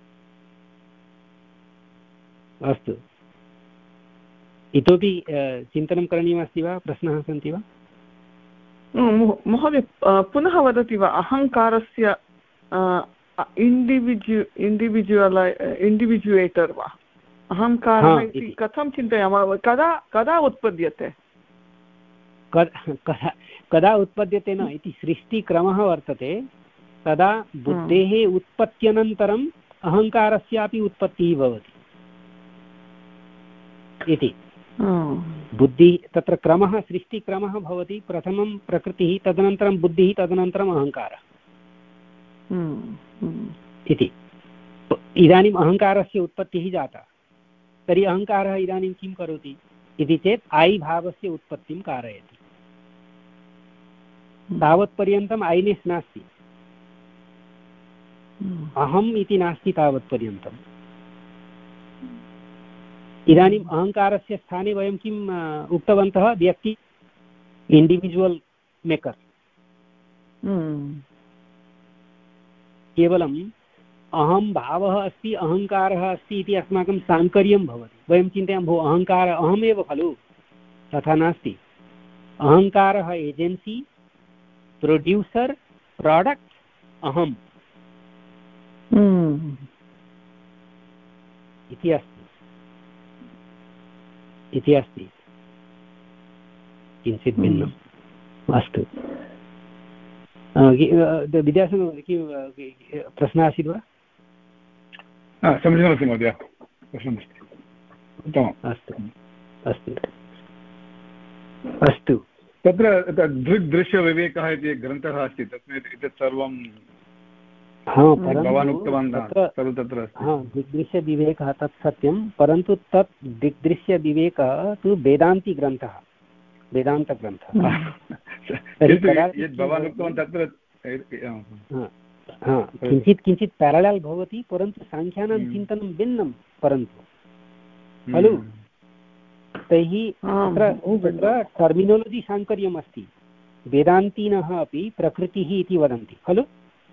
अस्तु, इतोपि चिन्तनं करणीयमस्ति वा? प्रश्नाः सन्ति वा? महोदय, पुनः वदति वा? अहङ्कारस्य इण्डिविजु इण्डिविजुवल् इण्डिविजुवेटर् वा? अहङ्कारः इति कथं चिन्तयामः? कदा कदा उत्पद्यते? कदा उत्पद्यते न इति सृष्टिक्रमः वर्तते। तदा बुद्धेः उत्पत्त्यनन्तरम् अहङ्कारस्यापि उत्पत्तिः भवति इति। बुद्धिः तत्र क्रमः, सृष्टिक्रमः भवति। प्रथमं प्रकृतिः, तदनन्तरं बुद्धिः, तदनन्तरम् अहङ्कारः इति। इदानीम् अहङ्कारस्य उत्पत्तिः जाता, तर्हि अहङ्कारः इदानीं किं करोति इति चेत् ऐ भावस्य उत्पत्तिं कारयति। तावत्पर्यन्तम् ऐनेस् नास्ति, अहम् इति नास्ति तावत्पर्यन्तम्। इदानीम् अहङ्कारस्य स्थाने वयं किम् उक्तवन्तः? व्यक्ति, इण्डिविजुवल् मेकर्। केवलम् अहं भावः अस्ति, अहङ्कारः अस्ति इति अस्माकं साङ्कर्यं भवति। वयं चिन्तयामः भो अहङ्कारः अहमेव खलु, तथा नास्ति। अहङ्कारः एजेन्सी, प्रोड्यूसर्, प्राडक्ट् अहम् इति अस्ति इति अस्ति किञ्चित् भिन्नम्। अस्तु, विद्यासङ्ग प्रश्नः आसीत् वा? समीचीनमस्ति महोदय, प्रश्नमस्ति, उत्तमम्। अस्तु अस्तु अस्तु। तत्र दृग्दृश्यविवेकः इति ग्रन्थः अस्ति, तस्मिन् एतत् सर्वं भवान् उक्तवान् सर्वं तत्र अस्ति। हा, दिग्दृश्यविवेकः तत् सत्यं, परन्तु तत् दिग्दृश्यविवेकः तु वेदान्तिग्रन्थः, वेदान्तग्रन्थः। यद् भवान् उक्तवान् तत्र किञ्चित् किञ्चित् पेरलल् भवति, परन्तु साङ्ख्यानां चिन्तनं भिन्नं परन्तु खलु। तैः तत्र टर्मिनोलजि साङ्कर्यम् अस्ति। वेदान्तिनः अपि प्रकृतिः इति वदन्ति खलु।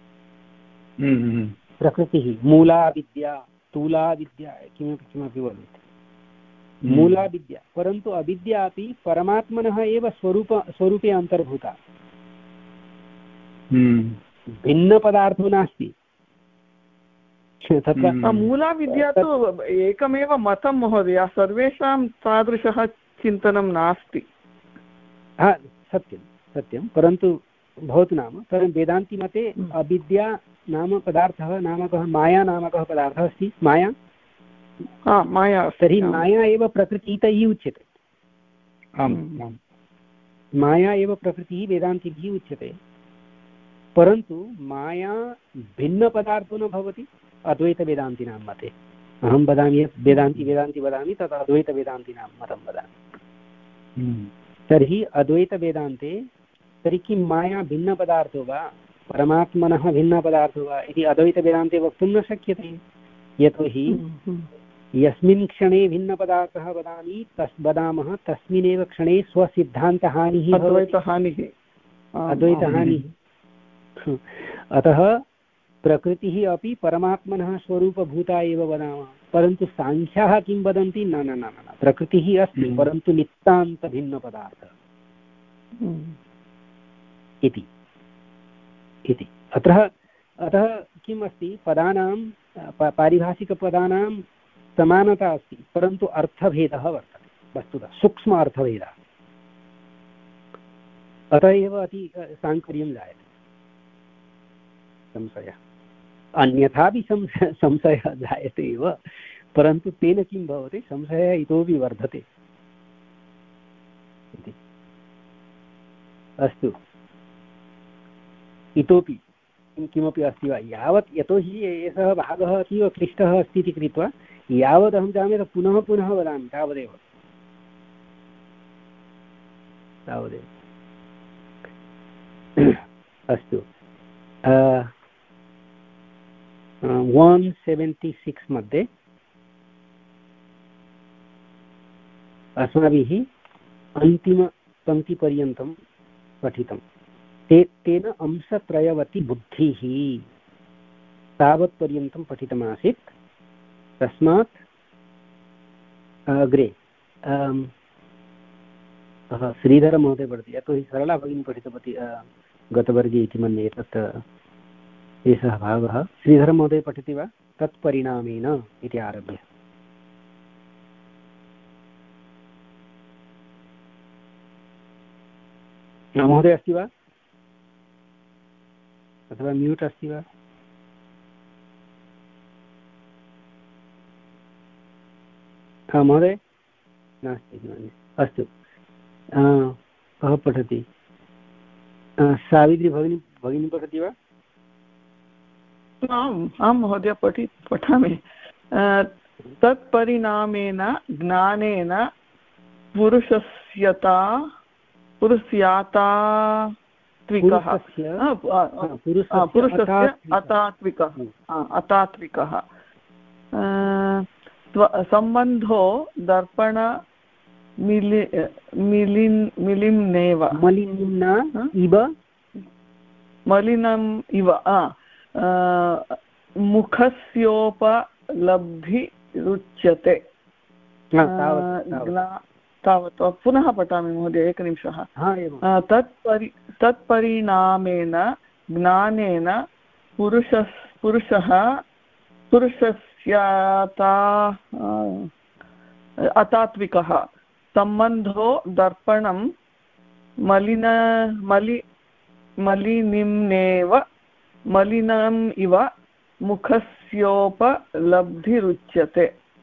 प्रकृतिः मूला विद्या, स्थूला विद्या, किमपि किमपि वदन्ति मूला विद्या, परन्तु अविद्या अपि परमात्मनः एव स्वरूप स्वरूपे अन्तर्भूता, भिन्नपदार्थो नास्ति। तत्र मूला विद्या तु एकमेव मतं महोदय, सर्वेषां तादृशः चिन्तनं नास्ति। हा, सत्यं सत्यं, परन्तु भवतु नाम परं वेदान्तिमते अविद्या नाम पदार्थः नाम कः, माया नामकः पदार्थः अस्ति, माया। हा, माया। तर्हि माया एव प्रकृतिः उच्यते। माया एव प्रकृतिः वेदान्तिभिः उच्यते, परन्तु माया भिन्नपदार्थो न भवति अद्वैतवेदान्तिनां मते। अहं वदामि यत् वेदान्ति वेदान्ति वदामि, तत् अद्वैतवेदान्तिनां मतं वदामि। तर्हि अद्वैतवेदान्ते तर्हि किं माया भिन्नपदार्थो वा, परमात्मनः भिन्नपदार्थो वा इति अद्वैतवेदान्ते वक्तुं न शक्यते। यतोहि यस्मिन् क्षणे भिन्नपदार्थः वदामि तस् वदामः तस्मिन्नेव क्षणे स्वसिद्धान्तहानिः अद्वैतहानिः अद्वैतहानिः। अतः प्रकृतिः अपि परमात्मनः स्वरूपभूता एव वदामः, परन्तु साङ्ख्याः किं वदन्ति, न न न न प्रकृतिः अस्ति परन्तु नितान्तभिन्नपदार्थः इति इति अत्र। अतः किम् अस्ति, पदानां पारिभाषिकपदानां समानता अस्ति, परन्तु अर्थभेदः वर्तते वस्तुतः, सूक्ष्म अर्थभेदः। अतः एव अति साङ्कर्यं जायते, संशयः। अन्यथापि संशयः जायते एव, परन्तु तेन किं भवति, संशयः इतोपि वर्धते इति। अस्तु, इतोपि किमपि अस्ति वा? यावत्, यतोहि एषः भागः अतीव क्लिष्टः अस्ति इति कृत्वा यावत् अहं जानामि तत् पुनः पुनः वदामि, तावदेव तावदेव अस्तु। वन् सेवेण्टि सिक्स् मध्ये अस्माभिः अन्तिमपङ्क्तिपर्यन्तं पठितं। ते तेन अंशत्रयवती बुद्धिः तावत्पर्यन्तं पठितमासीत्। तस्मात् अग्रे श्रीधरमहोदय पठति, यतोहि सरला भगिनी पठितवती गतवर्गे इति मन्ये। तत् एषः भागः श्रीधरमहोदय पठति वा? तत्परिणामेन इति आरभ्य। महोदय अस्ति वा अथवा म्यूट् अस्ति वा? हा महोदय नास्ति। अस्तु, कः पठति? सावित्री भगिनी भगिनी पठति वा? आम् आं महोदय, पठि पठामि। तत्परिणामेन ज्ञानेन पुरुषस्यता पुरुष्याता त्विकः पुरुषस्य अतात्विकः अतात्विकः सम्बन्धो दर्पण मिलि मिलिन् मिलिम्नेव मलिना इव मलिनम् इव मुखस्योपलब्धिरुच्यते। तावत् पुनः पठामि महोदय, एकनिमिषः। तत्परि तत्परिणामेन ज्ञानेन पुरुषः पुरुषः पुरुषस्याता अतात्विकः सम्बन्धो दर्पणं मलिन मलि मलिनिम्नेव मलिनम् इव मुखस्य मुखस्योपलब्धिरुच्यते।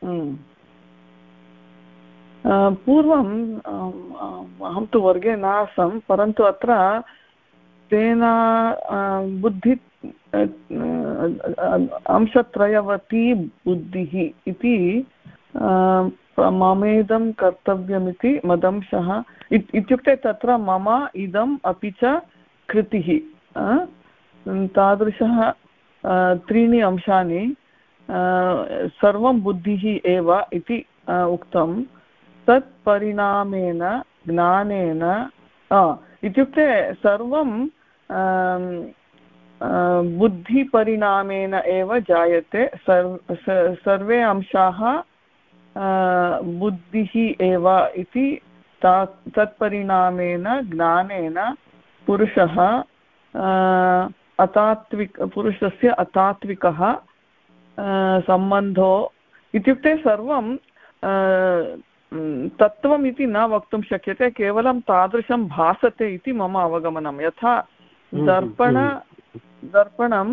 पूर्वम् अहं तु वर्गे न आसम्, परन्तु अत्र तेन बुद्धि अंशत्रयवती बुद्धिः इति ममेदं कर्तव्यमिति मदंशः इत्युक्ते तत्र मम इदम् अपि च कृतिः तादृशः त्रीणि अंशानि सर्वं बुद्धिः एव इति उक्तं। तत् परिणामेन ज्ञानेन इत्युक्ते सर्वं बुद्धिपरिणामेन एव जायते। सर्वे अंशाः बुद्धिः एव इति तत्परिणामेन ज्ञानेन पुरुषः अतात्विक पुरुषस्य अतात्विकः सम्बन्धो इत्युक्ते सर्वं तत्त्वम् इति न वक्तुं शक्यते, केवलं तादृशं भासते इति मम अवगमनं। यथा दर्पण दर्पणं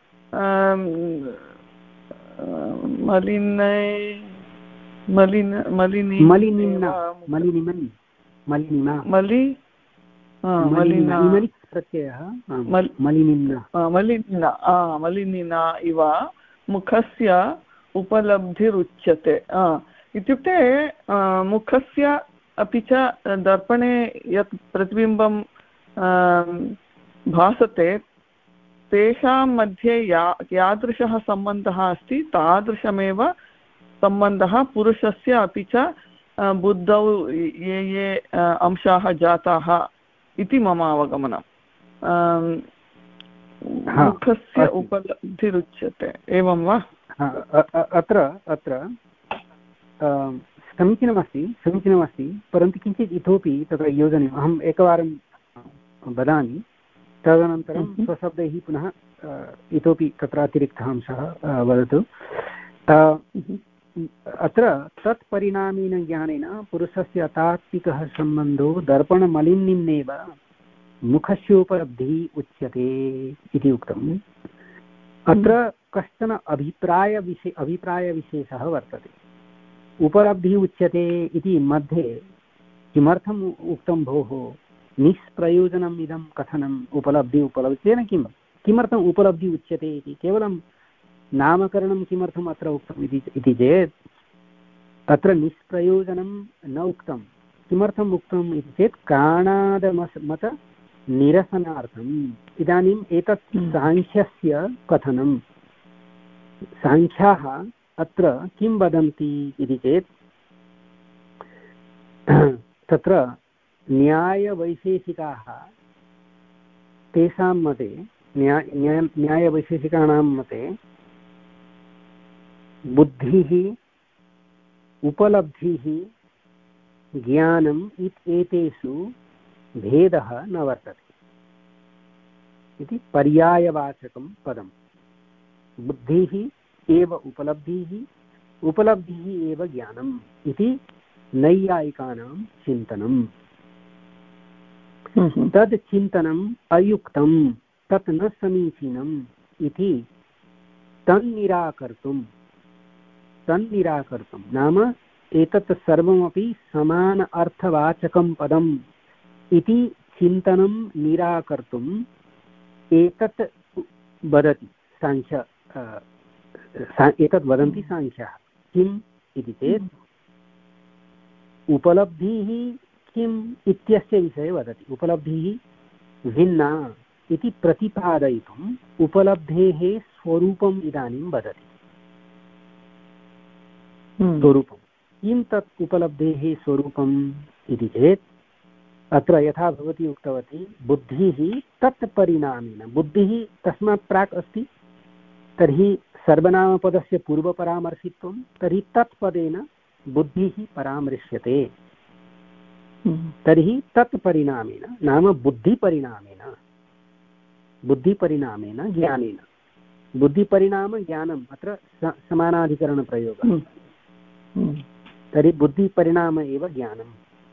मलिनै मलिन मलिनी मलिनिम्ना मलिनिमन् मलिनिमा मलि मलिना प्रत्ययः मलिनिम्ना मलिनिना मलिनिना इव मुखस्य उपलब्धिरुच्यते। इत्युक्ते मुखस्य अपि च दर्पणे यत् प्रतिबिम्बं भासते तेषां मध्ये या यादृशः सम्बन्धः अस्ति तादृशमेव सम्बन्धः पुरुषस्य अपि च बुद्धौ ये ये अंशाः जाताः इति मम अवगमनम्। मुखस्य उपलब्धिरुच्यते, एवं वा? अत्र अत्र समीचीनमस्ति समीचीनमस्ति परन्तु किञ्चित् इतोपि तत्र योजनीयम्। अहम् एकवारं वदामि, तदनन्तरं स्वशब्दैः पुनः इतोपि तत्र अतिरिक्तः अंशः वदतु। अत्र तत्परिणामेन ज्ञानेन पुरुषस्य तात्विकः सम्बन्धो दर्पणमलिन्येव मुखस्योपलब्धिः उच्यते इति उक्तम्। अत्र कश्चन अभिप्रायविशे अभिप्रायविशेषः वर्तते। उपलब्धिः उच्यते इति मध्ये किमर्थम् उक्तं भोः? निष्प्रयोजनम् इदं कथनम् उपलब्धि उपलब्धेन किं किमर्थम् उपलब्धिः उच्यते इति केवलं नामकरणं किमर्थम् अत्र उक्तम् इति चेत् अत्र निष्प्रयोजनं न उक्तं। किमर्थम् उक्तम् इति चेत् काणादमत निरसनार्थम्। इदानीम् एतत् साङ्ख्यस्य कथनं। साङ्ख्याः अत्र किं वदन्ति इति चेत् तत्र न्यायवैशेषिकाः तेषां मते न्याय न्यायवैशेषिकाणां मते बुद्धिः उपलब्धिः ज्ञानम् इत्येतेषु भेदः न वर्तते इति पर्यायवाचकं पदम्। बुद्धिः एव उपलब्धिः उपलब्धिः एव ज्ञानम् इति नैयायिकानां चिन्तनम्। तद् चिन्तनम् अयुक्तं, तत् न समीचीनम् इति तन्निराकर्तुं तन्निराकर्तुं नाम एतत् सर्वमपि समान अर्थवाचकं पदम् इति चिन्तनं निराकर्तुम् एतत् वदति साङ्ख्य एतत् वदन्ति साङ्ख्याः। किम् इति चेत् उपलब्धिः किम् इत्यस्य विषये वदति। उपलब्धिः भिन्ना इति प्रतिपादयितुम् उपलब्धेः स्वरूपम् इदानीं वदति। स्वरूपं किं तत् उपलब्धेः स्वरूपम् इति चेत् अत्र यथा भवती उक्तवती बुद्धिः तत् परिणामेन बुद्धिः तस्मात् प्राक् अस्ति, तर्हि सर्वनामपदस्य पूर्वपरामर्शित्वं, तर्हि तत्पदेन बुद्धिः परामृश्यते। तर्हि तत् परिणामेन नाम बुद्धिपरिणामेन बुद्धिपरिणामेन ज्ञानेन बुद्धिपरिणाम ज्ञानम् अत्र समानाधिकरणप्रयोगः। तर्हि बुद्धिपरिणाम एव ज्ञानं।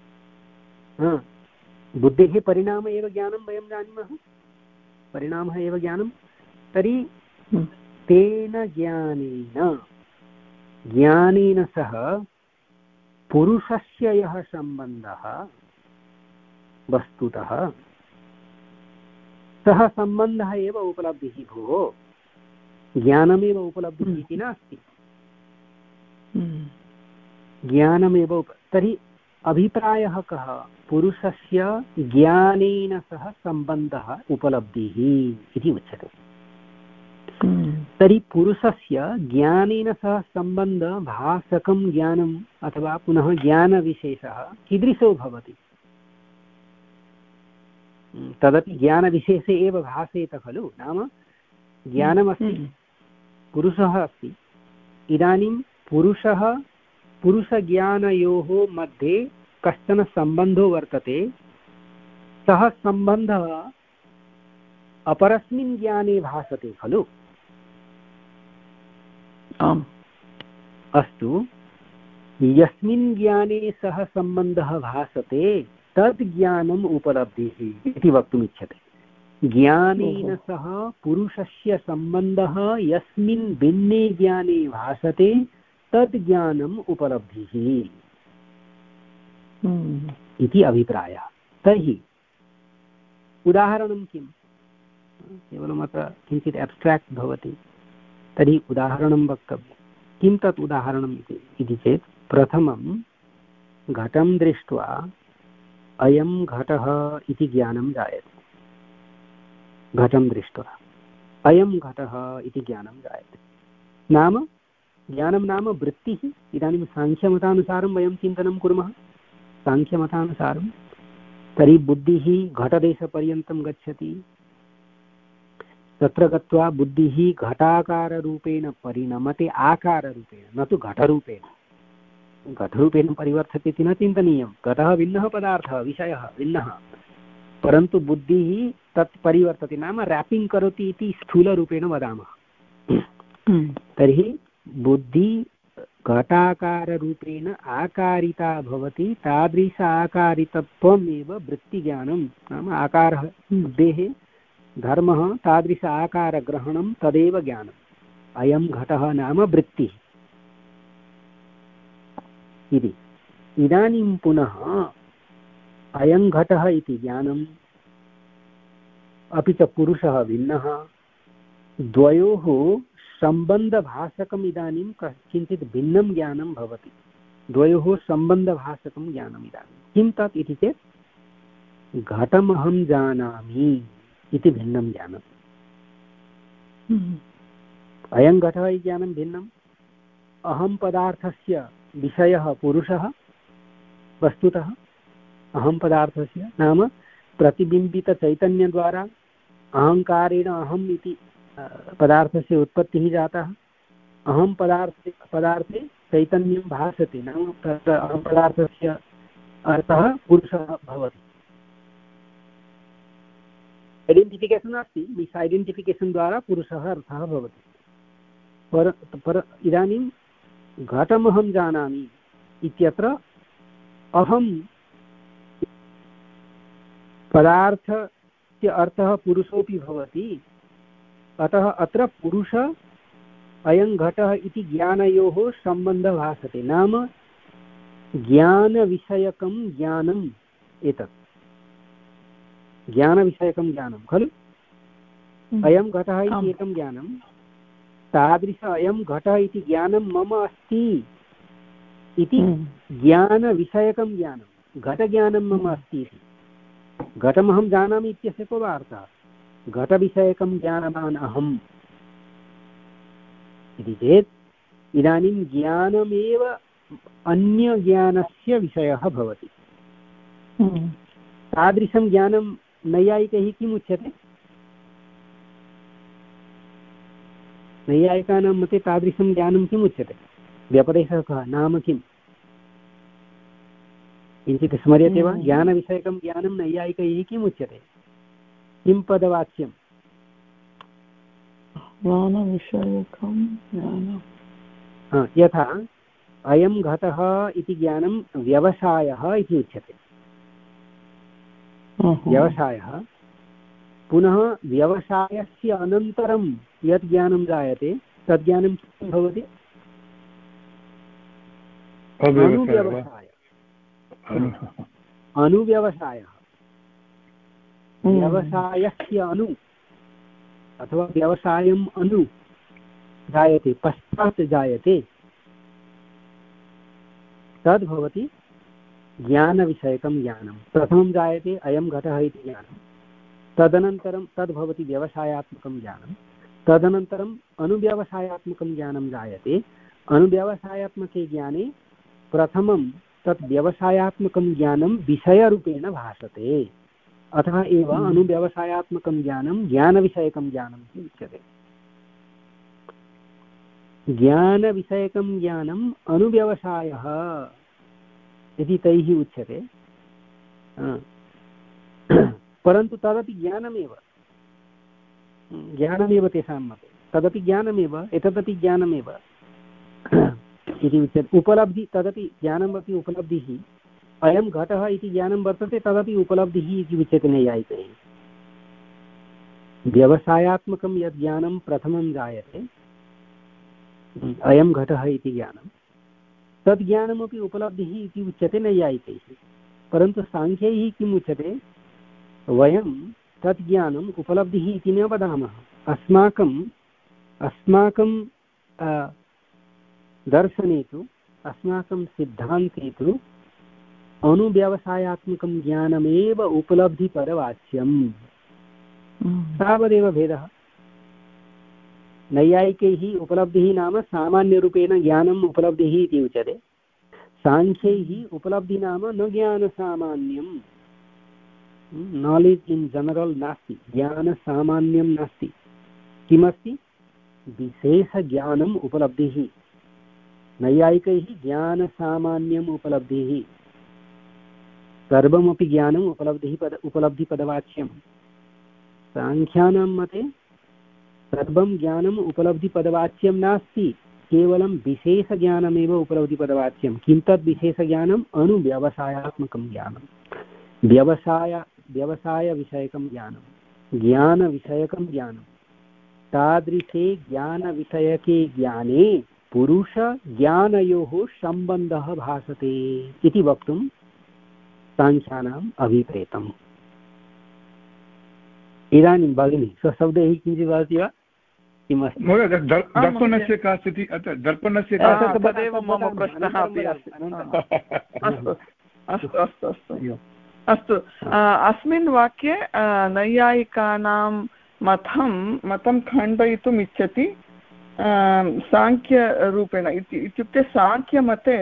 बुद्धेः परिणाम एव ज्ञानं वयं जानीमः, परिणामः एव ज्ञानं। तर्हि तेन ज्ञानेन ज्ञानेन सह पुरुषस्य यः सम्बन्धः वस्तुतः सः सम्बन्धः एव उपलब्धिः भोः, ज्ञानमेव उपलब्धिः इति नास्ति। ज्ञानमेव उप तर्हि अभिप्रायः कः? पुरुषस्य ज्ञानेन सह सम्बन्धः उपलब्धिः इति उच्यते। तर्हि पुरुषस्य ज्ञानेन सह सम्बन्धः भासकं ज्ञानम् अथवा पुनः ज्ञानविशेषः कीदृशो भवति? तदपि ज्ञानविशेषे एव भासेत खलु। नाम ज्ञानमस्ति, पुरुषः अस्ति, इदानीं पुरुषः पुरुषज्ञानयोः मध्ये कश्चन सम्बन्धो वर्तते। सः सम्बन्धः अपरस्मिन् ज्ञाने भासते खलु। आम् अस्तु, यस्मिन् ज्ञाने सः सम्बन्धः भासते तद् ज्ञानम् उपलब्धिः इति वक्तुमिच्छते। ज्ञानेन सह पुरुषस्य सम्बन्धः यस्मिन् भिन्ने ज्ञाने भासते तद् ज्ञानम् उपलब्धिः इति अभिप्रायः। तर्हि उदाहरणं किं? केवलम् अत्र किञ्चित् एब्स्ट्राक्ट् भवति, तर्हि उदाहरणं वक्तव्यं। किं तत् उदाहरणम् इति चेत्, प्रथमं घटं दृष्ट्वा अयं घटः इति ज्ञानं जायते। घटं दृष्ट्वा अयं घटः इति ज्ञानं जायते। नाम ज्ञानं नाम वृत्तिः। इदानीं साङ्ख्यमतानुसारं वयं चिन्तनं कुर्मः। साङ्ख्यमतानुसारं तर्हि बुद्धिः घटदेशपर्यन्तं गच्छति। तत्र गत्वा बुद्धिः घटाकाररूपेण परिणमते, आकाररूपेण, न तु घटरूपेण। घटरूपेण परिवर्तते इति न चिन्तनीयं। घटः भिन्नः पदार्थः, विषयः भिन्नः, परन्तु बुद्धिः तत् परिवर्तते, नाम रैपिंग करोति इति स्थूलरूपेण वदामः। तर्हि बुद्धि घटाकाररूपेण आकारिता भवति। तादृश आकारितत्वमेव वृत्तिज्ञानं, नाम आकारः बुद्धेः धर्मः, तादृश आकारग्रहणं तदेव ज्ञानम्। अयं घटः नाम वृत्तिः इति। इदानीं पुनः अयं घटः इति ज्ञानम्, अपि च पुरुषः भिन्नः, द्वयोः सम्बन्धभासकम् इदानीं किञ्चित् भिन्नं ज्ञानं भवति। द्वयोः सम्बन्धभासकं ज्ञानम् इदानीं किं तत् इति चेत् घटमहं जानामि इति भिन्नं ज्ञानम्। अयं घटः इति ज्ञानं भिन्नम्। अहं पदार्थस्य विषयः पुरुषः, वस्तुतः अहं पदार्थस्य, नाम प्रतिबिम्बितचैतन्यद्वारा अहङ्कारेण अहम् इति पदार्थस्य उत्पत्तिः जातः। अहं पदार्थे पदार्थे चैतन्यं भासते, नाम तत्र अहं पदार्थस्य अर्थः पुरुषः भवति। ऐडेण्टिफिकेशन् अस्ति, मिस् ऐडेण्टिफिकेशन् द्वारा पुरुषः अर्थः भवति। पर पर इदानीं घटमहं जानामि इत्यत्र अहं पदार्थस्य अर्थः पुरुषोऽपि भवति। अतः अत्र पुरुष अयं घटः इति ज्ञानयोः सम्बन्धः भासते, नाम ज्ञानविषयकं ज्ञानम् एतत्। ज्ञानविषयकं ज्ञानं खलु। अयं घटः इति एकं ज्ञानं, तादृश अयं घटः इति ज्ञानं मम अस्ति इति ज्ञानविषयकं ज्ञानं, घटज्ञानं मम अस्ति इति। घटमहं जानामि इत्यस्य को वार्ता? घटविषयकं ज्ञानवान् अहम् इति चेत् इदानीं ज्ञानमेव अन्यज्ञानस्य विषयः भवति। तादृशं ज्ञानं नैयायिकैः किम् उच्यते? नैयायिकानां मते तादृशं ज्ञानं किम् उच्यते? व्यपदेशः कः? नाम किम्? किञ्चित् स्मर्यते वा? ज्ञानविषयकं ज्ञानं नैयायिकैः किम् उच्यते? किं पदवाच्यं? ज्ञानविषयकं ज्ञानं, यथा अयं घटः इति ज्ञानं व्यवसायः इति उच्यते। व्यवसायः, पुनः व्यवसायस्य अनन्तरं यत् ज्ञानं जायते तद् ज्ञानं किं भवति? अनुव्यवसाय अनुव्यवसायः व्यवसायस्य अनु अथवा व्यवसायम् अनु जायते पश्चात् जायते तद् भवति ज्ञानविषयकं ज्ञानं। प्रथमं जायते अयं घटः इति ज्ञानं, तदनन्तरं तद् भवति व्यवसायात्मकं ज्ञानं, तदनन्तरम् अनुव्यवसायात्मकं ज्ञानं जायते। अनुव्यवसायात्मके ज्ञाने प्रथमं तत् व्यवसायात्मकं ज्ञानं विषयरूपेण भासते, अतः एव अनुव्यवसायात्मकं ज्ञानं ज्ञानविषयकं ज्ञानम् उच्यते। ज्ञानविषयकं ज्ञानम् अनुव्यवसायः इति तैः उच्यते, परन्तु तदपि ज्ञानमेव ज्ञानमेव तेषां मते, तदपि ज्ञानमेव एतदपि ज्ञानमेव इति उच्यते। उपलब्धि तदपि ज्ञानमपि उपलब्धिः, अयं घटः इति ज्ञानं वर्तते तदपि उपलब्धिः इति उच्यते नैयायिकैः। व्यवसायात्मकं यद् ज्ञानं प्रथमं जायते अयं घटः इति ज्ञानं, तद् ज्ञानमपि उपलब्धिः इति उच्यते नैयायिकैः। परन्तु साङ्ख्यैः किम् उच्यते? वयं तत् ज्ञानम् उपलब्धिः इति न वदामः। अस्माकम् अस्माकं दर्शने तु अस्माकं सिद्धान्ते तु अनुव्यवसायात्मकं ज्ञानमेव उपलब्धिपदवाच्यम्, तावदेव भेदः। नैयायिकैः उपलब्धिः नाम सामान्यरूपेण ज्ञानम् उपलब्धिः इति उच्यते, साङ्ख्यैः उपलब्धिः नाम न ज्ञानसामान्यं, नालेज् इन् जनरल् नास्ति, ज्ञानसामान्यं नास्ति। किमस्ति? विशेषज्ञानम् उपलब्धिः। नैयायिकैः ज्ञानसामान्यम् उपलब्धिः, सर्वमपि ज्ञानम् उपलब्धिः पद उपलब्धिपदवाच्यं। साङ्ख्यानां मते सर्वं ज्ञानम् उपलब्धिपदवाच्यं नास्ति, केवलं विशेषज्ञानमेव उपलब्धिपदवाच्यं। किं तद् विशेषज्ञानम्? अनुव्यवसायात्मकं ज्ञानं, व्यवसाय व्यवसायविषयकं ज्ञानं, ज्ञानविषयकं ज्ञानं। तादृशे ज्ञानविषयके ज्ञाने पुरुषज्ञानयोः सम्बन्धः भासते इति वक्तुं साङ्ख्यानाम् अभिप्रेतम्। इदानीं भगिनी स्वशब्दैः किञ्चित् वदति वा? किमस्ति दर्पणस्य का स्थितिः? अत्र दर्पणस्य तदेव मम प्रश्नः अपि अस्ति। अस्तु अस्तु अस्तु अस्तु अस्तु अस्मिन् वाक्ये नैयायिकानां मतं मतं खण्डयितुम् इच्छति साङ्ख्यरूपेण। इत्युक्ते साङ्ख्यमते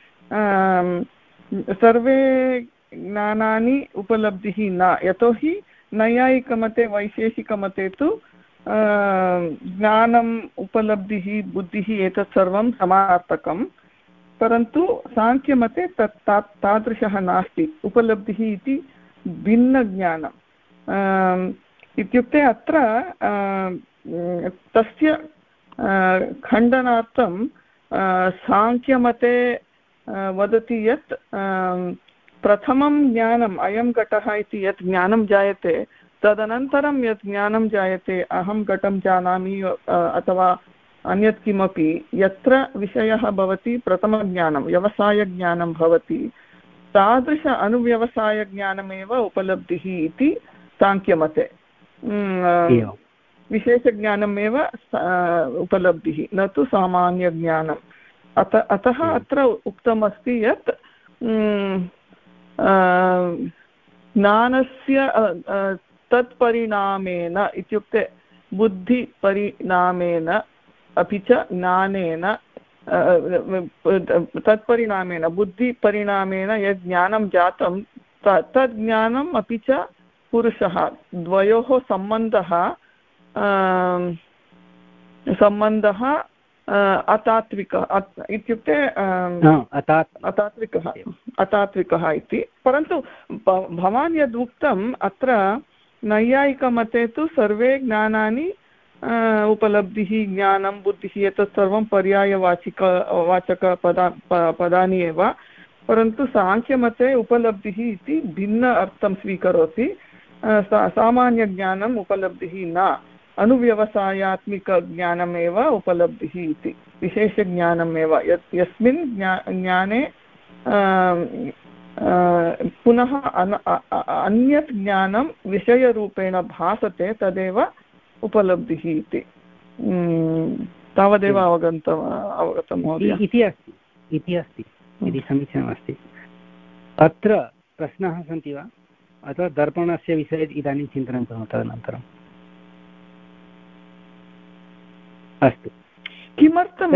सर्वे ज्ञानानि उपलब्धिः न, यतोहि नैयायिकमते वैशेषिकमते तु ज्ञानम् उपलब्धिः बुद्धिः एतत् सर्वं समानार्थकं, परन्तु साङ्ख्यमते तत् तादृशः नास्ति। उपलब्धिः इति भिन्नज्ञानम् इत्युक्ते अत्र तस्य खण्डनार्थं साङ्ख्यमते वदति यत् प्रथमं ज्ञानम् अयं घटः इति यत् ज्ञानं जायते, तदनन्तरं यत् ज्ञानं जायते अहं घटं जानामि अथवा अन्यत् किमपि, यत्र विषयः भवति प्रथमज्ञानं व्यवसायज्ञानं भवति, तादृश अनुव्यवसायज्ञानमेव उपलब्धिः इति साङ्ख्यमते। विशेषज्ञानमेव उपलब्धिः, न तु सामान्यज्ञानम्। अत अतः अत्र उक्तमस्ति यत् ज्ञानस्य तत्परिणामेन, इत्युक्ते बुद्धिपरिणामेन अपि च ज्ञानेन, तत्परिणामेन बुद्धिपरिणामेन यत् ज्ञानं जातं तद् ज्ञानम् अपि च पुरुषः, द्वयोः सम्बन्धः सम्बन्धः अतात्विकः इत्युक्ते अतात्विकः अतात्विकः इति। परन्तु भवान् यद् उक्तम् अत्र नैयायिकमते तु सर्वे ज्ञानानि उपलब्धिः ज्ञानं बुद्धिः एतत् सर्वं पर्यायवाचिक वाचकपदा पदानि एव, परन्तु साङ्ख्यमते उपलब्धिः इति भिन्न अर्थं स्वीकरोति। सामान्यज्ञानम् उपलब्धिः न। अनुव्यवसायात्मिकज्ञानमेव उपलब्धिः इति विशेषज्ञानमेव यत् यस्मिन् ज्ञा ज्ञाने पुनः अन्यत् ज्ञानं विषयरूपेण भासते तदेव उपलब्धिः इति तावदेव अवगन्तम् अवगतं महोदय इति अस्ति इति अस्ति इति समीचीनमस्ति। अत्र प्रश्नाः सन्ति वा अथवा दर्पणस्य विषये इदानीं चिन्तनं कुर्मः तदनन्तरम्। अस्तु किमर्थं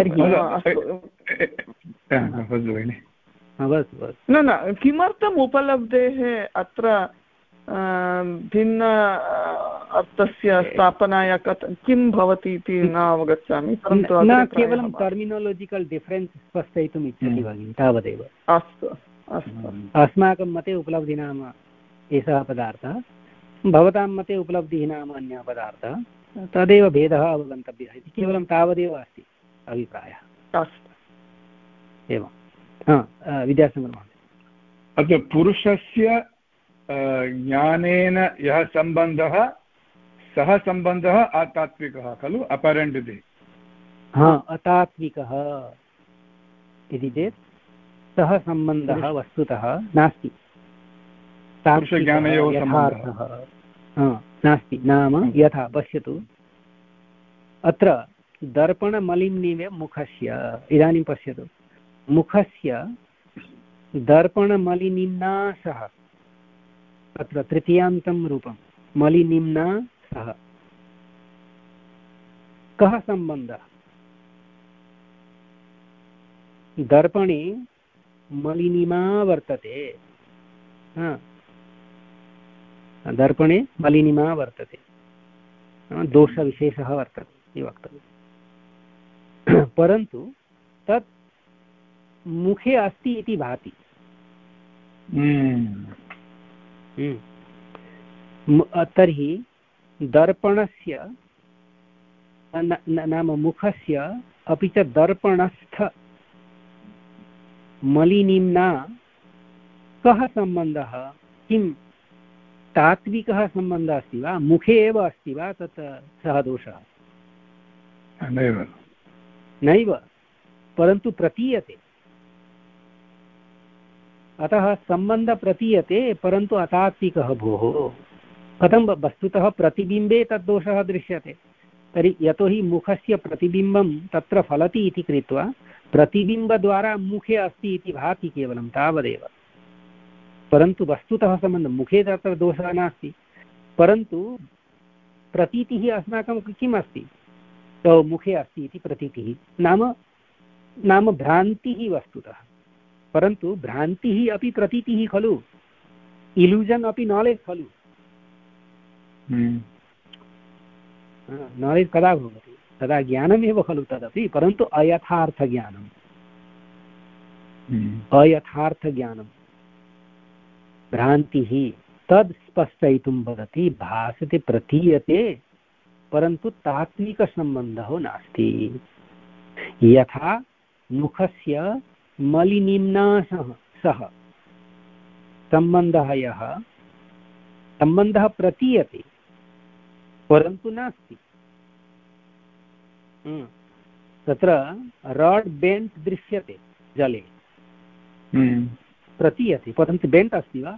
न न किमर्थम् उपलब्धेः अत्र भिन्न अर्थस्य स्थापनाय कथं किं भवति इति न अवगच्छामि परन्तु न केवलं टर्मिनोलजिकल् डिफरेन्स् स्पष्टयितुम् इच्छति भगिनि तावदेव। अस्तु अस्तु अस्माकं मते उपलब्धिः नाम एषः पदार्थः भवतां मते उपलब्धिः नाम अन्यः पदार्थः तदेव भेदः अवगन्तव्यः इति केवलं तावदेव अस्ति अभिप्रायः। अस्तु एवं विद्यासागरः महोदय अत्र पुरुषस्य ज्ञानेन यः सम्बन्धः सः सम्बन्धः अतात्विकः खलु अपरेण्ट् इति। हा अतात्विकः इति चेत् सः सम्बन्धः वस्तुतः नास्ति यथार्थः नास्ति। नाम यथा पश्यतु अत्र दर्पणमलिनीमेव मुखस्य इदानीं पश्यतु मुखस्य दर्पणमलिनिम्ना सह अत्र तृतीयान्तं रूपं मलिनिम्ना सह कः सम्बन्धः? दर्पणे मलिनिमा वर्तते दर्पणे मलिनिमा वर्तते दोषविशेषः वर्तते इति वक्तव्यं। परन्तु तत् मुखे अस्ति इति भाति। तर्हि दर्पणस्य नाम मुखस्य अपि च दर्पणस्थ मलिनिम्ना कः सम्बन्धः? किं तात्विकः सम्बन्धः अस्ति वा? मुखे एव अस्ति वा तत् सः दोषः? नैव नैव परन्तु प्रतीयते। अतः सम्बन्धः प्रतीयते परन्तु अतात्विकः भोः। कथं? वस्तुतः प्रतिबिम्बे तद्दोषः दृश्यते। तर्हि यतोहि मुखस्य प्रतिबिम्बं तत्र फलति इति कृत्वा प्रतिबिम्बद्वारा मुखे अस्ति इति भाति केवलं तावदेव। परन्तु वस्तुतः सम्बन्धः मुखे तत्र दोषः नास्ति परन्तु प्रतीतिः अस्माकं किम् अस्ति? तो मुखे अस्ति इति प्रतीतिः नाम नाम भ्रान्तिः वस्तुतः। परन्तु भ्रान्तिः अपि प्रतीतिः खलु इल्यूजन् अपि नालेज् खलु। नालेज् कदा भवति? तदा ज्ञानमेव खलु तदपि परन्तु अयथार्थज्ञानम् अयथार्थज्ञानं भ्रान्तिः तद् स्पष्टयितुं वदति। भासते प्रतीयते परन्तु तात्विकसम्बन्धः नास्ति। यथा मुखस्य मलिनिम्ना सह सह सम्बन्धः यः सम्बन्धः प्रतीयते परन्तु नास्ति। तत्र राड् बेण्ट् दृश्यते जले प्रतीयते परन्तु बेण्ट् अस्ति वा?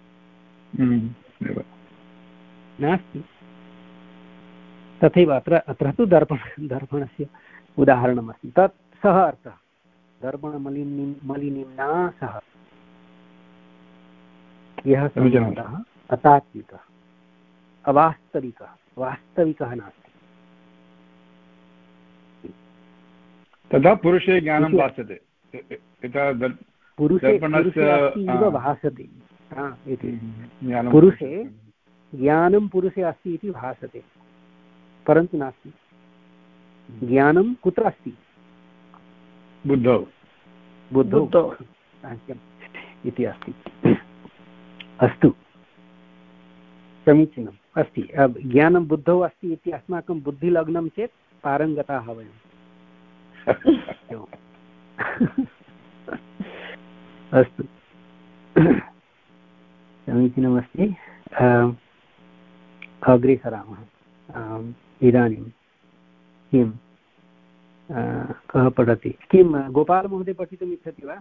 नास्ति। तथैव अत्र अत्र तु दर्पण दर्पणस्य उदाहरणमस्ति। तत् सः अर्थः दर्पणमलिनी मलिनिम्ना सह यः सम्बन्धः अतात्विकः अवास्तविकः वास्तविकः नास्ति। तदा पुरुषे ज्ञानं भासते। पुरुषे अस्ति इव भासते पुरुषे ज्ञानं पुरुषे अस्ति इति भासते परन्तु नास्ति। ज्ञानं कुत्र अस्ति? बुद्धौ बुद्धौ इति अस्ति। अस्तु समीचीनम् अस्ति। ज्ञानं बुद्धौ अस्ति इति अस्माकं बुद्धिलग्नं चेत् पारङ्गताः वयम्। अस्तु समीचीनमस्ति। अग्रे सरामः। इदानीं किं कः पठति? किं गोपालमहोदय पठितुम् इच्छति वा?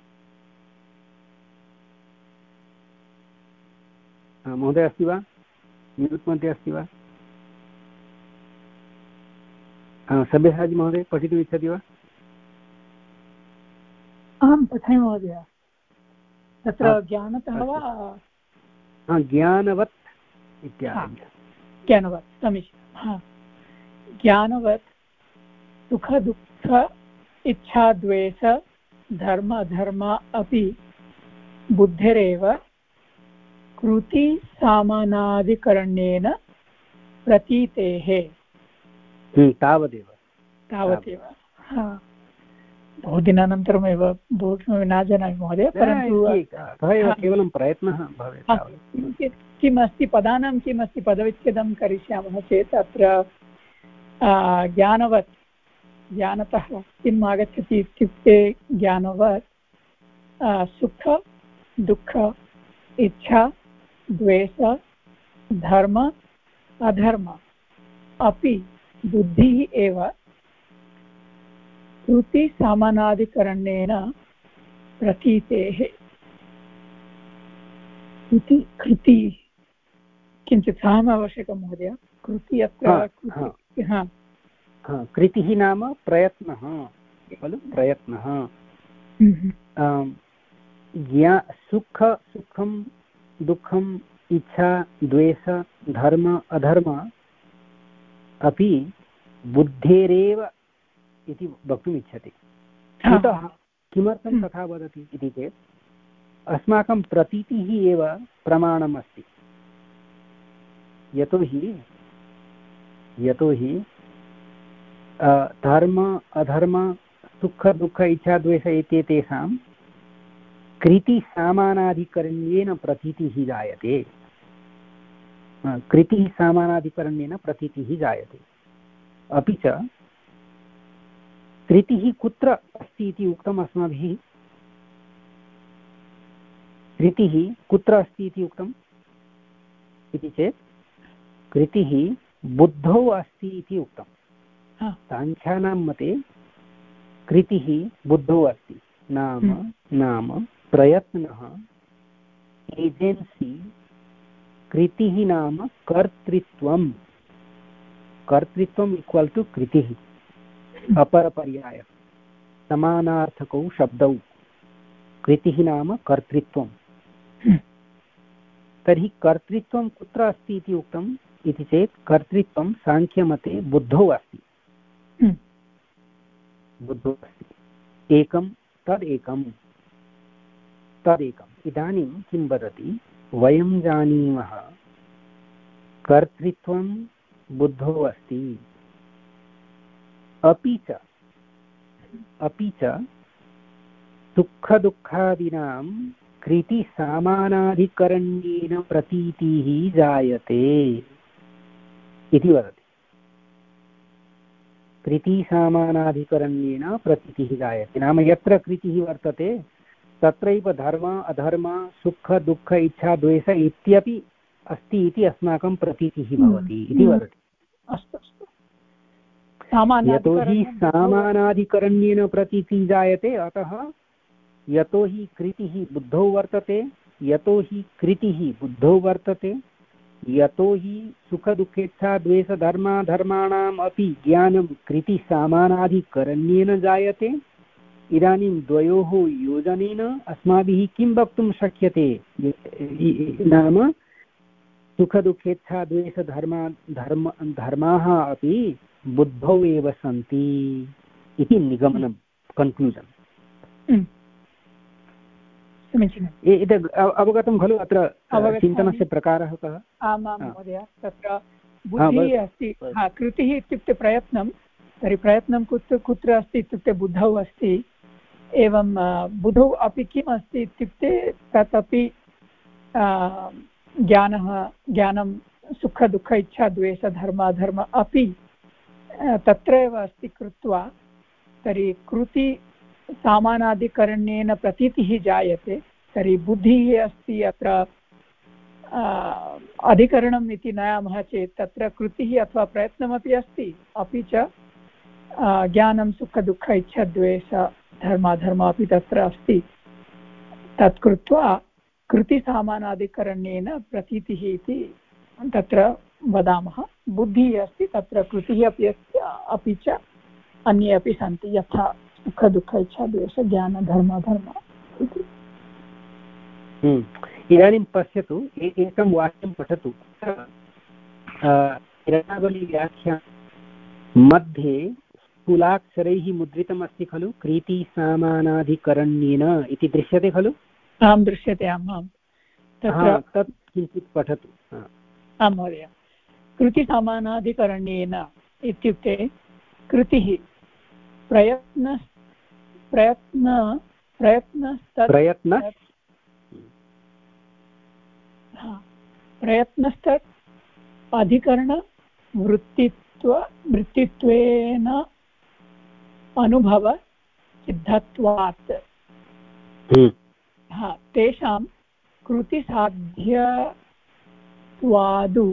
महोदय अस्ति वा? म्यूट् मध्ये अस्ति वा? सब्यसाचि महोदय पठितुम् इच्छति वा? अहं पठामि महोदय। तत्र ज्ञानतः वा? ज्ञानवत् इत्यादि। ज्ञानवत् समीचीनं। ज्ञानवत् सुख दुःख इच्छा द्वेष धर्म अधर्म अपि बुद्धिरेव कृति सामानाधिकरणेन प्रतीतेः। तावदेव तावदेव बहु दिनानन्तरमेव बहु किमपि न जानामि महोदय, परन्तु केवलं प्रयत्नः भवेत्। किमस्ति पदानां किमस्ति पदविच्छेदं करिष्यामः चेत् अत्र ज्ञानवत् ज्ञानतः किम् आगच्छति इत्युक्ते ज्ञानवत् सुख दुःख इच्छा द्वेष धर्म अधर्म अपि बुद्धिः एव कृति सामानाधिकरणेन प्रतीतेः। कृति कृति किञ्चित् सहम् आवश्यकं महोदय। कृति अत्र कृतिः नाम प्रयत्नः खलु, प्रयत्नः। ज्ञा सुख सुखं दुःखम् इच्छा द्वेष धर्म अधर्म अपि बुद्धेरेव इति वक्तुम् इच्छति। कुतः किमर्थं तथा वदति इति चेत् अस्माकं प्रतीतिः एव प्रमाणम् अस्ति। यतोहि यतोहि धर्म अधर्म सुख दुःख इच्छा द्वेष इत्येतेषां कृतिसामानाधिकरण्येन प्रतीतिः जायते। कृतिः सामानाधिकरण्येन प्रतीतिः जायते। अपि च कृतिः कुत्र अस्ति इति उक्तम् अस्माभिः? कृतिः कुत्र अस्ति इति उक्तम् इति चेत् कृतिः बुद्धौ अस्ति इति उक्तम्। साङ्ख्यानां मते कृतिः बुद्धौ अस्ति। नाम नाम प्रयत्नः, एजेन्सी। कृतिः नाम कर्तृत्वं। कर्तृत्वम् इक्वल् टु कृतिः। अपरपर्याय समानार्थकौ शब्दौ। कृतिः नाम कर्तृत्वं। तर्हि कर्तृत्वं कुत्र अस्ति इति उक्तम् इति चेत् कर्तृत्वं साङ्ख्यमते बुद्धौ अस्ति। बुद्धौ अस्ति। एकं तदेकं तदेकम्। इदानीं किं वदति? वयं जानीमः कर्तृत्वं बुद्धौ अस्ति। अपि च अपि च सुखदुःखादीनां कृतिसामानाधिकरण्येन प्रतीतिः जायते इति वदति। कृतिसामानाधिकरण्येन प्रतीतिः जायते नाम यत्र कृतिः वर्तते तत्रैव धर्म अधर्म सुख दुःख इच्छा द्वेष इत्यपि अस्ति इति अस्माकं प्रतीतिः भवति इति वदति। अस्तु अस्तु। यतोहि सामानाधिकरण्येन प्रतीतिः जायते, अतः यतोहि कृतिः बुद्धौ वर्तते, यतोहि कृतिः बुद्धौ वर्तते, यतोहि सुखदुःखेच्छा द्वेषधर्माधर्माणाम् अपि ज्ञानं कृतिसामानाधिकरण्येन जायते। इदानीं द्वयोः योजनेन अस्माभिः किं वक्तुं शक्यते? नाम सुखदुःखेच्छा द्वेषधर्मा धर्म धर्माः अपि बुद्धौ एव सन्ति इति निगमनं, कन्क्लूजन्। एतद् अवगतं खलु? अत्र चिन्तनस्य प्रकारः कः? आमां महोदय, तत्र बुद्धिः अस्ति। कृतिः इत्युक्ते प्रयत्नं। तर्हि प्रयत्नं कुत्र कुत्र अस्ति इत्युक्ते बुद्धौ अस्ति। एवं बुद्धौ अपि किम् अस्ति इत्युक्ते तदपि ज्ञानः ज्ञानं सुख दुःख इच्छा द्वेष धर्म अधर्म अपि तत्रैव अस्ति कृत्वा तर्हि कृति सामानाधिकरण्येन प्रतीतिः जायते। तर्हि बुद्धिः अस्ति अत्र अधिकरणम् इति नयामः चेत् तत्र कृतिः अथवा प्रयत्नमपि अस्ति, अपि च ज्ञानं सुखदुःख इच्छा द्वेष धर्माधर्म अपि तत्र अस्ति। तत् कृत्वा कृतिसामानाधिकरण्येन प्रतीतिः इति तत्र वदामः। बुद्धिः अस्ति, तत्र कृतिः अपि अस्ति, अपि च अन्ये अपि सन्ति, यथा सुखदुःख इच्छा द्वेष ज्ञान धर्म धर्म इति। इदानीं पश्यतु, एकं वाक्यं पठतु। रत्नावलीव्याख्या मध्ये स्थूलाक्षरैः मुद्रितम् अस्ति खलु, कृतिसामानाधिकरण्येन इति दृश्यते खलु? आं दृश्यते। आम् आम्, तत्र तत् किञ्चित् पठतु। आं महोदय। कृतिसमानाधिकरण्येन इत्युक्ते कृतिः प्रयत्न प्रयत्न प्रयत्न प्रयत्न प्रयत्नस्तत् अधिकरणवृत्तित्व वृत्तित्वेन अनुभव सिद्धत्वात् हा तेषां कृतिसाध्यत्वादु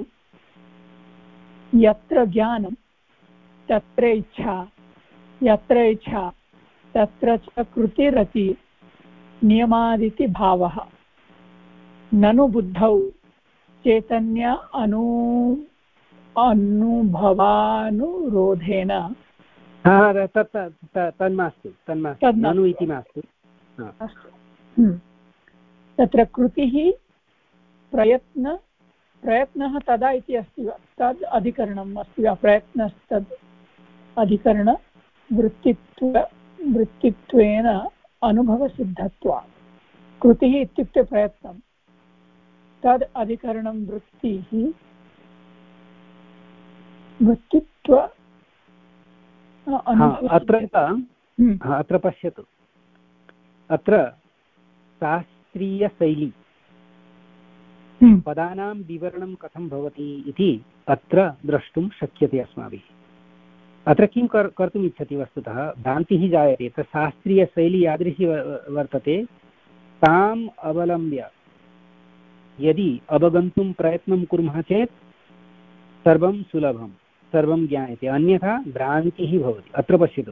यत्र ज्ञानं तत्र इच्छा, यत्र इच्छा तत्र च कृतिरति नियमादिति भावः। ननु बुद्धौ चैतन्य अनु अनुभवानुरोधेन तन्मास्तु तन्मास्तु ननु इति मास्तु। तत्र कृतिः प्रयत्न प्रयत्नः तदा इति अस्ति वा, तद् अधिकरणम् अस्ति वा, प्रयत्नस्तद् अधिकरणवृत्तित्व वृत्तित्वेन अनुभवसिद्धत्वात्। कृतिः इत्युक्ते प्रयत्नं, तद् अधिकरणं वृत्तिः वृत्तित्व। अत्र अत्र पश्यतु, अत्र शास्त्रीयशैली पदानां विवरणं कथं भवति इति अत्र द्रष्टुं शक्यते अस्माभिः। अत्र किं कर् कर्तुम् इच्छति, वस्तुतः भ्रान्तिः जायते। तत् शास्त्रीयशैली यादृशी वर्तते, ताम् अवलम्ब्य यदि अवगन्तुं प्रयत्नं कुर्मः चेत् सर्वं सुलभं, सर्वं ज्ञायते, अन्यथा भ्रान्तिः भवति। अत्र पश्यतु,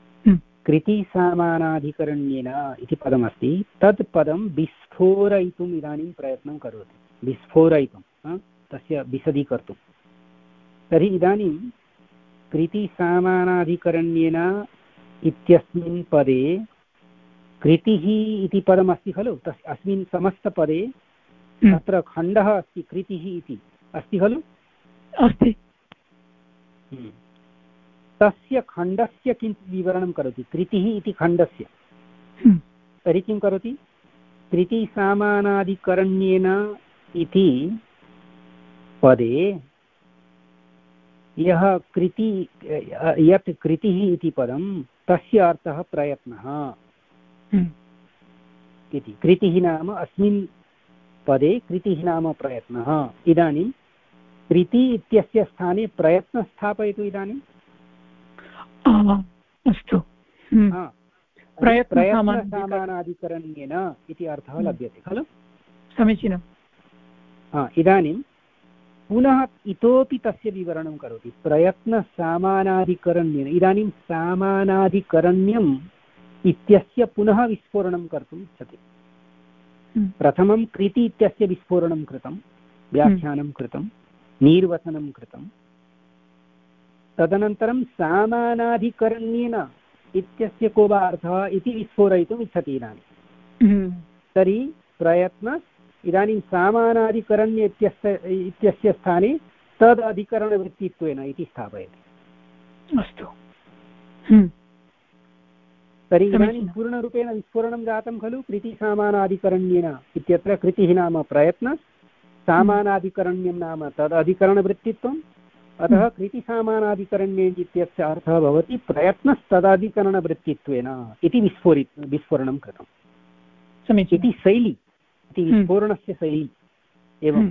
कृतिसामानाधिकरण्येन इति पदमस्ति, तत् पदं विस्फोरयितुम् इदानीं प्रयत्नं करोति, विस्फोरयितुं, तस्य विशदीकर्तुं। तर्हि इदानीं कृतिसामानाधिकरण्येन इत्यस्मिन् पदे कृतिः इति पदमस्ति खलु, तस् अस्मिन् समस्तपदे तत्र खण्डः अस्ति, कृतिः इति अस्ति खलु? अस्ति। तस्य खण्डस्य किञ्चित् विवरणं करोति, कृतिः इति खण्डस्य। तर्हि किं करोति, कृतिसामानाधिकरण्येन इति पदे यः कृति यत् कृतिः इति पदं तस्य अर्थः प्रयत्नः इति। कृतिः नाम अस्मिन् पदे कृतिः नाम प्रयत्नः। इदानीं कृति इत्यस्य स्थाने प्रयत्न स्थापयतु। इदानीं अस्तु, प्रयत्नसामानाधिकरण्येन इति अर्थः लभ्यते खलु? समीचीनं। इदानीं पुनः इतोपि तस्य विवरणं करोति, प्रयत्नसामानाधिकरण्येन। इदानीं सामानाधिकरण्यम् इत्यस्य पुनः विस्फोरणं कर्तुम् इच्छति। प्रथमं कृति इत्यस्य विस्फोरणं कृतं, व्याख्यानं कृतं, निर्वचनं कृतं, तदनन्तरं सामानाधिकरण्येन इत्यस्य को वा अर्थः इति विस्फोरयितुम् इच्छति इदानीं। तर्हि प्रयत्न इदानीं सामानाधिकरण्य इत्यस्य इत्यस्य स्थाने तद् अधिकरणवृत्तित्वेन इति स्थापयति। अस्तु। तर्हि इदानीं पूर्णरूपेण विस्फोरणं जातं खलु। कृतिसामानाधिकरण्येन इत्यत्र कृतिः नाम प्रयत्न, सामानाधिकरण्यं नाम तद् अधिकरणवृत्तित्वम्। अतः कृतिसामानाधिकरण्ये इत्यस्य अर्थः भवति प्रयत्नस्तदधिकरणवृत्तित्वेन इति विस्फोरित विस्फोरणं कृतं। समीचीनम्। इति शैली, इति विस्फोरणस्य शैली। एवम्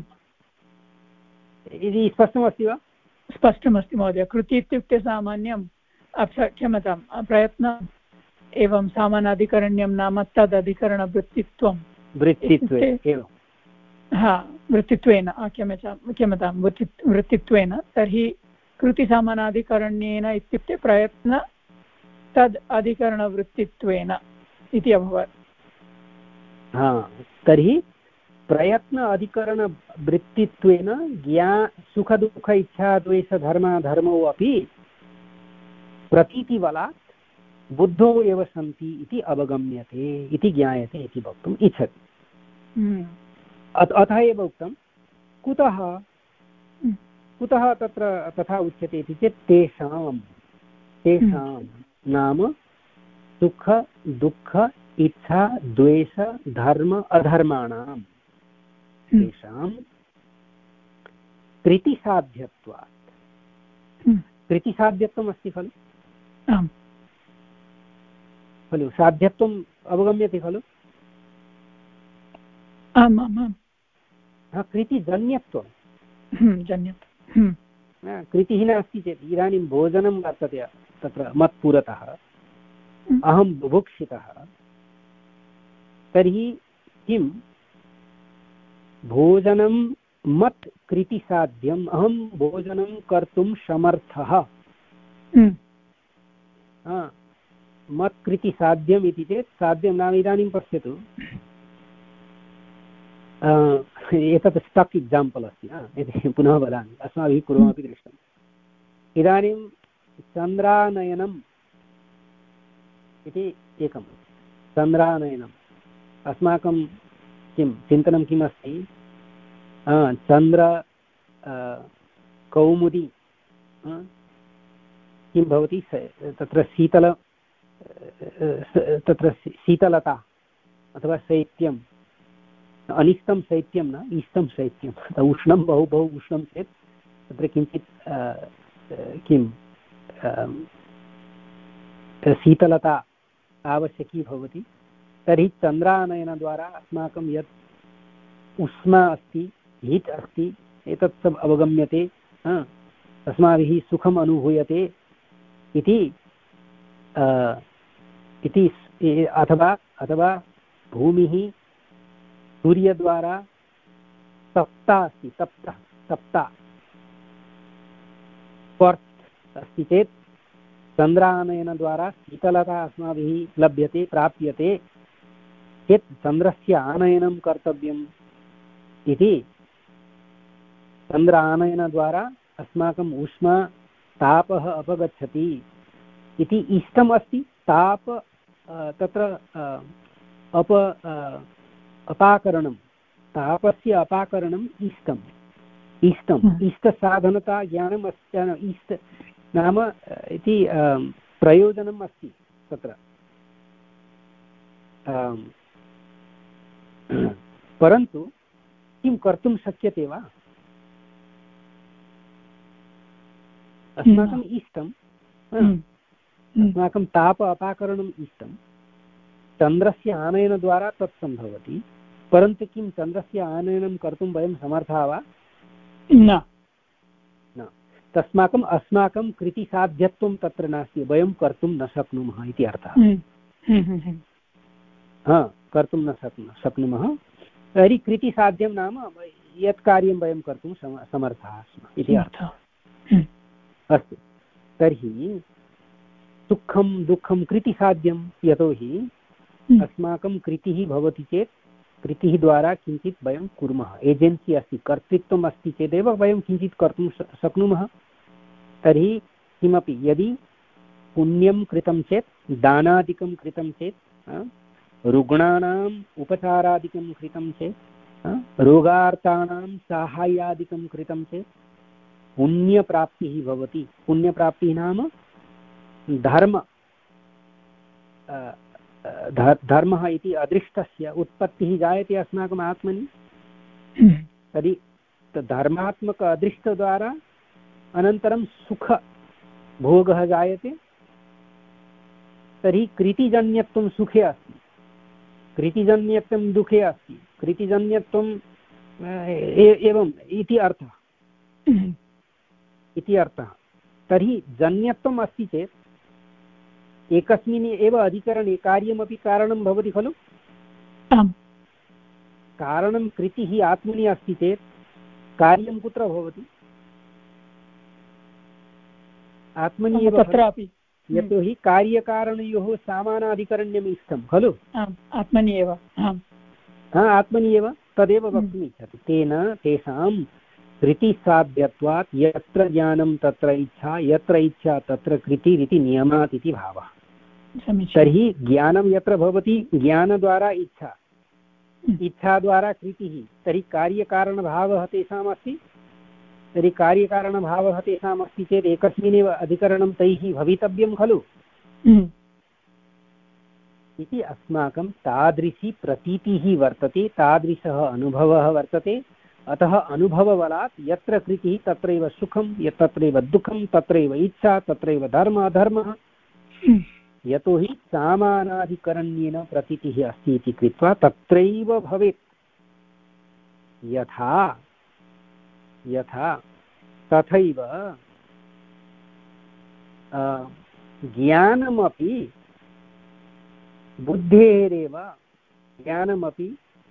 इति स्पष्टमस्ति वा? स्पष्टमस्ति महोदय। कृति इत्युक्ते सामान्यं, क्षम्यतां, प्रयत्नम्, एवं सामानाधिकरण्यं नाम तदधिकरणवृत्तित्वं। वृत्तित्वे एवं। हा, वृत्तित्वेन क्षम्यतां क्षम्यतां वृत्ति वृत्तित्वेन तर्हि कृतिसमानाधिकरण्येन इत्युक्ते प्रयत्न तद् अधिकरणवृत्तित्वेन इति अभवत्। हा तर्हि प्रयत्न अधिकरणवृत्तित्वेन ज्ञा सुखदुःख इच्छा द्वेषधर्माधर्मौ अपि प्रतीतिबलात् बुद्धौ एव सन्ति इति अवगम्यते इति ज्ञायते इति वक्तुम् इच्छति। अतः एव उक्तं कुतः कुतः तत्र तथा उच्यते इति चेत् तेषां तेषां नाम सुख दुःख इच्छा द्वेष धर्म अधर्माणां तेषां कृतिसाध्यत्वात्। कृतिसाध्यत्वम् अस्ति खलु खलु साध्यत्वम् अवगम्यते खलु। आम् आम् आम् कृतिजन्यत्वं जन्यत्वं कृतिः नास्ति चेत् इदानीं भोजनं वर्तते तत्र मत्पुरतः अहं बुभुक्षितः तर्हि किं भोजनं मत् कृतिसाध्यम् अहं भोजनं कर्तुं समर्थः मत् कृतिसाध्यम् इति चेत् साध्यं नाम इदानीं पश्यतु एतत् स्टक् एक्साम्पल् अस्ति यदि पुनः वदामि अस्माभिः पूर्वमपि दृष्टम्। इदानीं चन्द्रानयनम् इति एकं चन्द्रानयनम् अस्माकं किं चिन्तनं किम् अस्ति चन्द्र कौमुदी किं भवति तत्र शीतल तत्र शीतलता अथवा शैत्यम् अनिष्टं शैत्यं न इष्टं शैत्यं उष्णं बहु बहु उष्णं चेत् तत्र किञ्चित् किं शीतलता आवश्यकी भवति। तर्हि चन्द्रानयनद्वारा अस्माकं यत् उष्मा अस्ति हीट् अस्ति एतत् सब अवगम्यते अस्माभिः सुखम् अनुभूयते इति इति अथवा अथवा भूमिः सूर्यद्वारा तप्ता अस्ति तप्ता तप्ता पर्त् अस्ति चेत् चन्द्रानयनद्वारा शीतलता अस्माभिः लभ्यते प्राप्यते चेत् चन्द्रस्य आनयनं कर्तव्यम् इति चन्द्र आनयनद्वारा अस्माकम् उष्मा तापः अपगच्छति इति इष्टम् अस्ति। ताप तत्र अप अपाकरणं तापस्य अपाकरणम् इष्टम् इष्टम् इष्टसाधनता ज्ञानम् अस्ति इष्ट नाम इति प्रयोजनम् अस्ति तत्र परन्तु किं कर्तुं शक्यते वा अस्माकम् इष्टम् अस्माकं ताप अपाकरणम् इष्टं चन्द्रस्य आनयनद्वारा तत् सम्भवति परन्तु किं चन्द्रस्य आनयनं कर्तुं वयं समर्थाः वा न न तस्माकम् अस्माकं कृतिसाध्यत्वं तत्र नास्ति वयं कर्तुं न शक्नुमः इति अर्थः। हा कर्तुं न शक्नु शक्नुमः तर्हि कृतिसाध्यं नाम यत् कार्यं वयं कर्तुं समर्थाः स्मः इति अर्थः। अस्तु तर्हि सुखं दुःखं कृतिसाध्यं यतोहि अस्माकं कृतिः भवति चेत् कृतिः द्वारा किञ्चित् वयं कुर्मः एजेन्सी अस्ति कर्तृत्वम् अस्ति चेदेव वयं किञ्चित् कर्तुं शक्नुमः। तर्हि किमपि यदि पुण्यं कृतं चेत् दानादिकं कृतं चेत् रुग्णानाम् उपचारादिकं कृतं चेत् रोगार्तानां साहाय्यादिकं कृतं चेत् पुण्यप्राप्तिः भवति। पुण्यप्राप्तिः नाम धर्म धर्मः इति अदृष्टस्य उत्पत्तिः जायते अस्माकम् आत्मनि तर्हि धर्मात्मक अदृष्टद्वारा अनन्तरं सुख भोगः जायते। तर्हि कृतिजन्यत्वं सुखे अस्ति कृतिजन्यत्वं दुःखे अस्ति कृतिजन्यत्वं एवम् इति अर्थः इति अर्थः। तर्हि जन्यत्वम् अस्ति चेत् एकस्मिन् एव अधिकरणे कार्यमपि कारणं भवति खलु। कारणं कृतिः आत्मनि अस्ति चेत् कार्यं कुत्र भवति? आत्मनि एव तत्रापि। यतोहि कार्यकारणयोः समानाधिकरण्यम् इष्टं खलु। आत्मनि एव। आत्मनि एव तदेव वक्तुम् इच्छति। तेन तेषां कृतिसाध्यत्वात् यत्र ज्ञानं तत्र इच्छा, यत्र इच्छा तत्र कृतिरिति नियमात् इति भावः। तर्हि ज्ञानं यत्र भवति ज्ञानद्वारा इच्छा, इच्छाद्वारा कृतिः, तर्हि कार्यकारणभावः तेषाम् अस्ति। तर्हि कार्यकारणभावः तेषाम् अस्ति चेत् एकस्मिन्नेव अधिकरणं तैः भवितव्यं खलु इति अस्माकं तादृशी प्रतीतिः वर्तते, तादृशः अनुभवः वर्तते। अतः अनुभवबलात् यत्र कृतिः तत्रैव सुखं, तत्रैव दुःखं, तत्रैव इच्छा, तत्रैव धर्म अधर्मः। यतोहि सामानाधिकरण्येन प्रतीतिः अस्ति इति कृत्वा तत्रैव भवेत्। यथा यथा तथैव ज्ञानमपि बुद्धेरेव ज्ञानमपि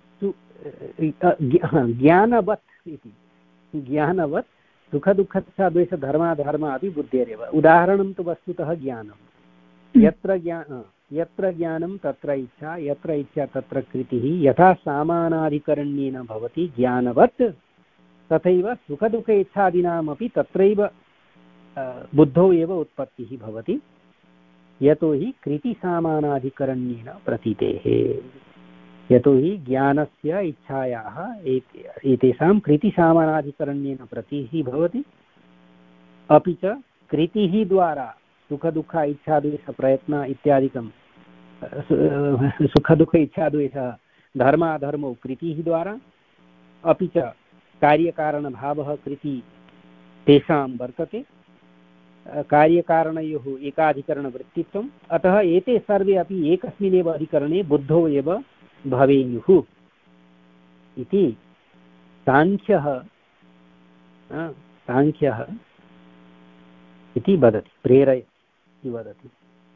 ज्ञानवत् इति ज्ञानवत् सुखदुःखच्छाद्वेषधर्माधर्मा अपि बुद्धेरेव। उदाहरणं तु वस्तुतः ज्ञानं। यत्र ज्ञान यत्र ज्ञानं तत्र इच्छा, यत्र इच्छा तत्र कृतिः। यथा सामानाधिकरण्येन भवति ज्ञानवत् तथैव सुखदुःख इच्छादीनामपि तत्रैव बुद्धौ एव उत्पत्तिः भवति। यतोहि कृतिसामानाधिकरण्येन प्रतीतेः। यतोहि ज्ञानस्य इच्छायाः एतेषां कृतिसामानाधिकरण्येन प्रतीतिः भवति। अपि च कृतिः द्वारा सुखदुःख इच्छाद्वेषप्रयत्न इत्यादिकं सुखदुःख इच्छाद्वेषः धर्माधर्मौ कृतिः द्वारा, अपि च कार्यकारणभावः कृति तेषां वर्तते। कार्यकारणयोः एकाधिकरणवृत्तित्वम्। अतः एते सर्वे अपि एकस्मिन्नेव अधिकरणे बुद्धौ एव भवेयुः इति साङ्ख्यः साङ्ख्यः इति वदति, प्रेरय इति वदति।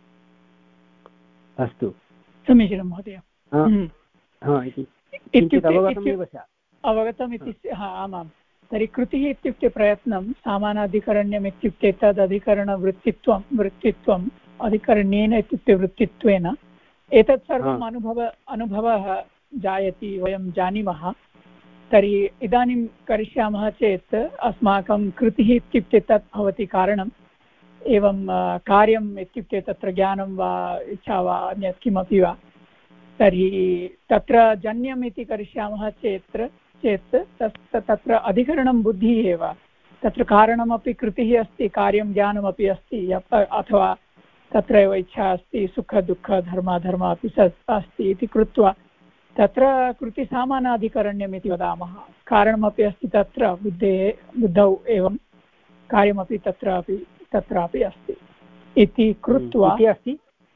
अस्तु, समीचीनं महोदय। किञ्चित् अवगतमेव स्यात्। अवगतम् इति आमां। तर्हि कृतिः इत्युक्ते प्रयत्नं, सामानाधिकरण्यम् इत्युक्ते तदधिकरणवृत्तित्वं वृत्तित्वम्, अधिकरण्येन इत्युक्ते वृत्तित्वेन एतत् सर्वम् अनुभव अनुभवः जायते, वयं जानीमः। तर्हि इदानीं करिष्यामः चेत् अस्माकं कृतिः इत्युक्ते तत् भवति कारणम्। एवं कार्यम् इत्युक्ते तत्र ज्ञानं वा इच्छा वा अन्यत् किमपि वा। तर्हि तत्र जन्यम् इति करिष्यामः चेत् चेत् तत्र अधिकरणं बुद्धिः एव। तत्र कारणमपि कृतिः अस्ति, कार्यं ज्ञानमपि अस्ति, अथवा तत्रैव इच्छा अस्ति, सुख दुःख धर्माधर्म अपि अस्ति इति कृत्वा तत्र कृतिसामानाधिकरण्यम् इति वदामः। कारणमपि अस्ति तत्र बुद्धेः बुद्धौ एवं कार्यमपि तत्रापि तत्रापि अस्ति इति कृत्वा अस्ति।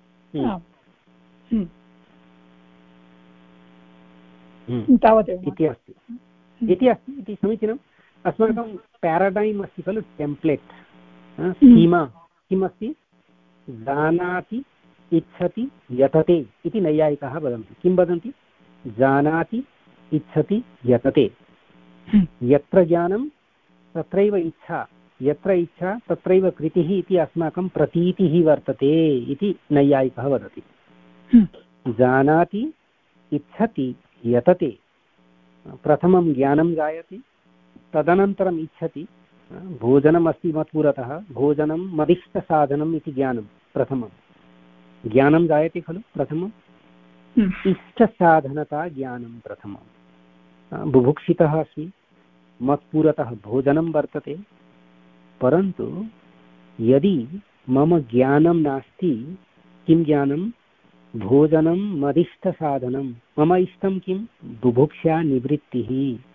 तावदेव इति अस्ति इति अस्ति इति समीचीनम्। अस्माकं पेराडैम् अस्ति खलु, टेम्प्लेट्, सीमा किमस्ति? जानाति, इच्छति, यतते इति नैयायिकाः वदन्ति। किं वदन्ति? जानाति, इच्छति, यतते। यत्र ज्ञानं तत्रैव इच्छा, यत्र इच्छा तत्रैव कृतिः इति अस्माकं प्रतीतिः वर्तते इति नैयायिकः वदति। जानाति, इच्छति, यतते। प्रथमं ज्ञानं जायते, तदनन्तरम् इच्छति। भोजनम् अस्ति मत्पुरतः, भोजनं मदिष्टसाधनम् इति ज्ञानं प्रथमं ज्ञानं जायते खलु। प्रथमम् इष्टसाधनता ज्ञानं प्रथमं। बुभुक्षितः अस्मि, मत्पुरतः भोजनं वर्तते, परन्तु यदि मम ज्ञानं नास्ति, किं ज्ञानं? भोजनं मदिष्टसाधनं। मम इष्टं किं? बुभुक्षा निवृत्तिः।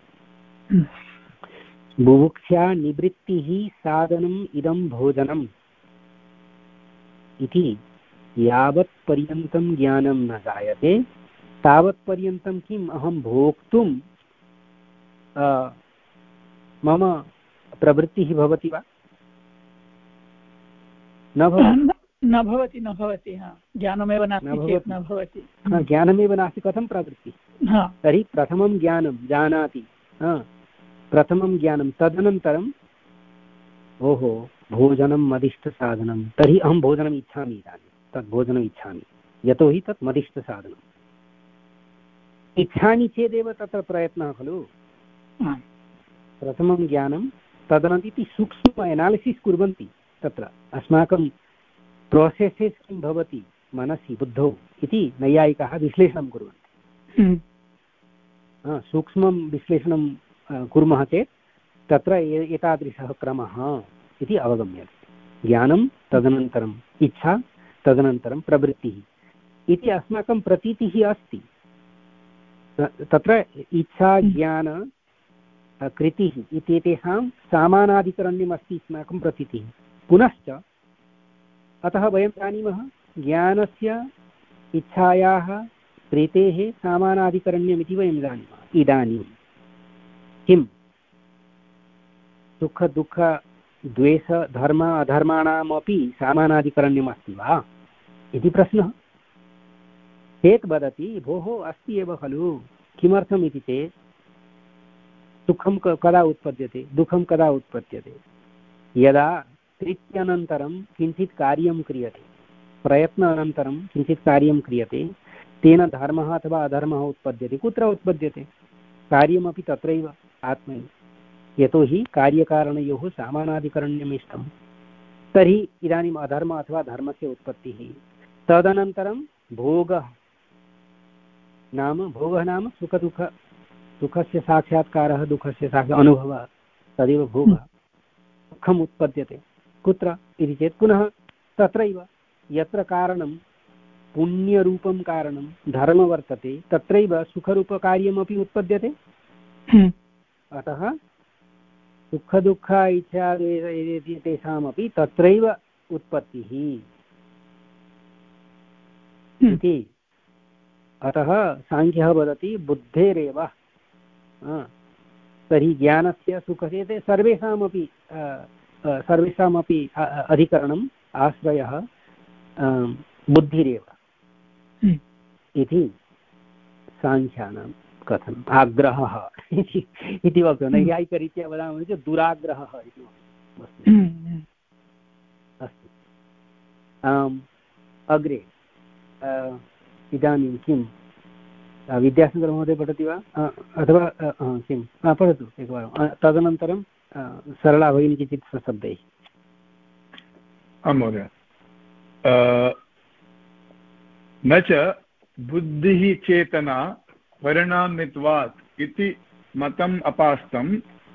बुभुक्षा निवृत्तिः साधनम् इदं भोजनम् इति यावत् पर्यन्तं ज्ञानं न जायते तावत् पर्यन्तं किम् अहं भोक्तुं मम प्रवृत्तिः भवति वा? न भवति न भवति न भवति ज्ञानमेव नास्ति चेत् न भवति। ज्ञानमेव नास्ति, कथं प्रवृत्तिः? तर्हि प्रथमं ज्ञानं जानाति, प्रथमं ज्ञानं, तदनन्तरम् ओहो भोजनं मदिष्टसाधनं, तर्हि अहं भोजनम् इच्छामि, इदानीं तद् भोजनम् इच्छामि, यतोहि तत् मदिष्टसाधनम्। इच्छामि चेदेव तत्र प्रयत्नः खलु। प्रथमं ज्ञानं, तदनन्तरं सूक्ष्म एनालिसिस् कुर्वन्ति, तत्र अस्माकं प्रोसेसेस् किं भवति मनसि बुद्धौ इति नैयायिकाः विश्लेषणं कुर्वन्ति। सूक्ष्मं विश्लेषणं कुर्मः चेत् तत्र एतादृशः क्रमः इति अवगम्यते। ज्ञानं, तदनन्तरम् इच्छा, तदनन्तरं प्रवृत्तिः इति अस्माकं प्रतीतिः अस्ति। तत्र इच्छा, ज्ञान, कृतिः इत्येतेषां सामानाधिकरण्यम् अस्ति अस्माकं प्रतीतिः। पुनश्च अतः वयं जानीमः ज्ञानस्य, इच्छायाः, प्रीतेः सामानाधिकरण्यम् इति वयं जानीमः। इदानीं किं सुख दुःख द्वेष धर्म अधर्माणामपि सामानाधिकरण्यम् अस्ति वा इति प्रश्नः। चेत् वदति भोः अस्ति एव खलु। किमर्थम् इति चेत् सुखं कदा उत्पद्यते, दुःखं कदा उत्पद्यते, यदा कृत्यनन्तरं किञ्चित् कार्यं क्रियते, प्रयत्न अनन्तरं किञ्चित् कार्यं क्रियते, तेन धर्मः अथवा अधर्मः उत्पद्यते। कुत्र उत्पद्यते? कार्यमपि तत्रैव आत्मैव, यतोहि कार्यकारणयोः सामानाधिकरण्यम् इष्टं। तर्हि इदानीम् अधर्म अथवा धर्मस्य उत्पत्तिः, तदनन्तरं भोगः नाम भोगः नाम सुखदुःख, सुखस्य साक्षात्कारः, दुःखस्य साक्षात् अनुभवः, तदेव भोगः। दुःखम् उत्पद्यते कुत्र इति चेत् पुनः तत्रैव, यत्र कारणं पुण्यरूपं कारणं धर्म वर्तते, तत्रैव सुखरूपकार्यमपि उत्पद्यते। अतः सुखदुःख इच्छा तेषामपि तत्रैव उत्पत्तिः इति। अतः साङ्ख्यः वदति बुद्धेरेव, तर्हि ज्ञानस्य सुखस्य ते सर्वेषामपि सर्वेषामपि अधिकरणम् आश्रयः बुद्धिरेव इति साङ्ख्यानां कथनम्। आग्रहः इति वक्तुं नैयायिकरीत्या वदामः चेत् दुराग्रहः इति अस्ति। अग्रे इदानीं किं विद्यासागरमहोदय पठति वा अथवा किं पठतु एकवारं, तदनन्तरं सरला भगिनी किञ्चित् स्वशब्दैः। आं महोदय। न च बुद्धिः चेतना परिणामित्वात् इति मतम् अपास्तं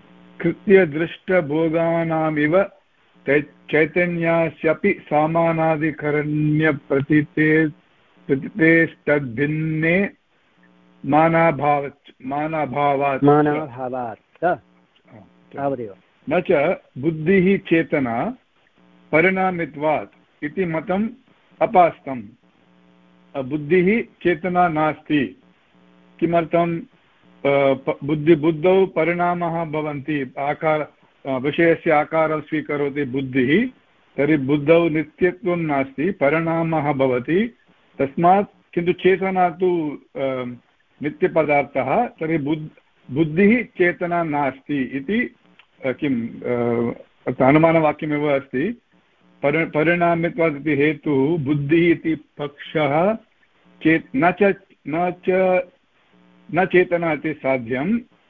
कृत्यदृष्टभोगानामिव चैतन्यस्यापि सामानाधिकरण्यप्रतीते प्रतीतेस्तद्भिन्ने मानाभावात् मानाभावात् मानाभावात् तावदेव। न च बुद्धिः चेतना परिणामित्वात् इति मतम् अपास्तं। बुद्धिः चेतना नास्ति। किमर्थं? बुद्धि बुद्धौ परिणामः भवन्ति, आकार विषयस्य आकारं स्वीकरोति बुद्धिः, तर्हि बुद्धौ नित्यत्वं नास्ति, परिणामः भवति। तस्मात् किन्तु चेतना तु नित्यपदार्थः, तर्हि बुद् बुद्धिः चेतना नास्ति इति किम् अनुमानवाक्यमेव अस्ति। परि परिणामित्वात् इति हेतुः बुद्धिः इति पक्षः चेत् न च न च न चेतना इति साध्यम्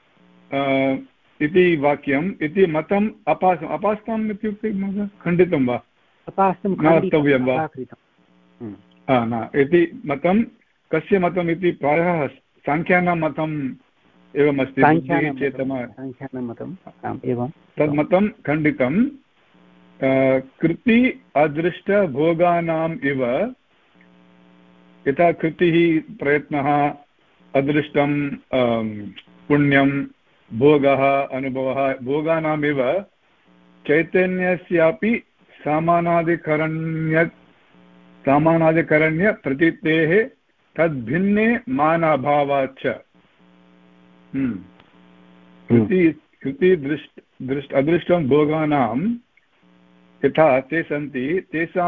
इति वाक्यम् इति मतम् अपास्तम्। अपास्तम् इत्युक्ते खण्डितं वा, न वक्तव्यं वा? न इति मतं कस्य मतम् इति प्रायः साङ्ख्यानां मतम् एवमस्ति। बुद्धिः चेतना तद् मतं खण्डितं। कृति अदृष्टभोगानाम् इव, यथा कृतिः प्रयत्नः, अदृष्टं पुण्यं, भोगः अनुभवः, भोगानामिव चैतन्यस्यापि सामानाधिकरण्य सामानाधिकरण्यप्रतीतेः तद्भिन्ने मानाभावाच्च। कृति कृति दृष्ट दृष्ट अदृष्टं भोगानां यथा ते सन्ति, तेषां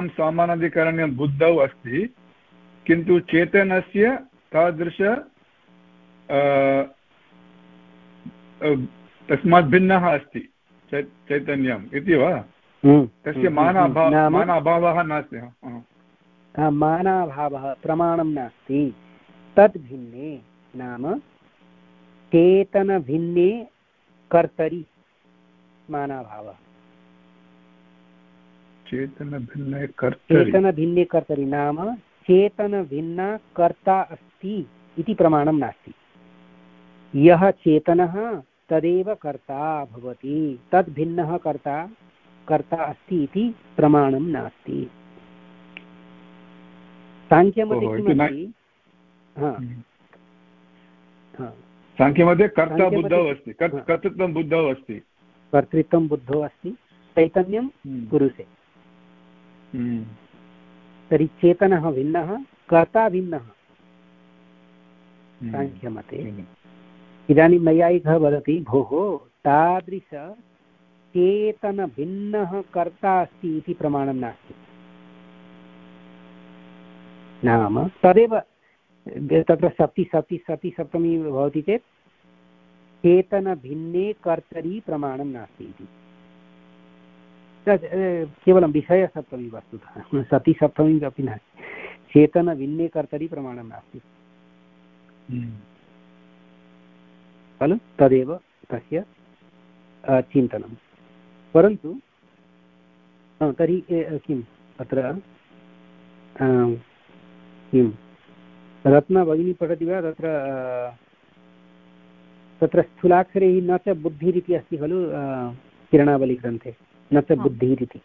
सामानाधिकरण्यं बुद्धौ अस्ति, किन्तु चेतनस्य तादृश तस्मात् भिन्नः अस्ति चैतन्यम् इति वा? तस्य मानाभावः मानाभावः नास्ति। मानाभावः प्रमाणं नास्ति। तद् भिन्ने नाम चेतनभिन्ने कर्तरि मानाभावः। चेतनभिन्ने कर्तरि चेतनभिन्ने कर्तरि नाम चेतनभिन्ना कर्ता अस्ति इति प्रमाणं नास्ति। यः चेतनः तदेव कर्ता भवति, तद् भिन्नः कर्ता कर्ता अस्ति इति प्रमाणं नास्ति। साङ्ख्यमते किमस्ति? साङ्ख्यमध्ये कर्ता बुद्धौ अस्ति, कर्तृत्वं बुद्धौ अस्ति, कर्तृत्वं बुद्धौ अस्ति, चैतन्यं पुरुषे। तर्हि चेतनः भिन्नः, कर्ता भिन्नः साङ्ख्यमते। इदानीं नैयायिकः वदति भोः तादृश चेतनभिन्नः कर्ता अस्ति इति प्रमाणं नास्ति। नाम तदेव तत्र सप्ति सप्ति सप्ति सप्तमी भवति चेत् चेतनभिन्ने कर्तरि प्रमाणं नास्ति इति। केवलं विषयसप्तमी वस्तुतः, सति सप्तमी अपि नास्ति। चेतनभिन्ने कर्तरि प्रमाणं नास्ति खलु? तदेव तस्य चिन्तनं। परन्तु तर्हि किम् अत्र किं रत्ना भगिनी पठति वा? तत्र तत्र स्थूलाक्षरैः न च बुद्धिरिति अस्ति खलु किरणावलीग्रन्थे, न च बुद्धिरिति।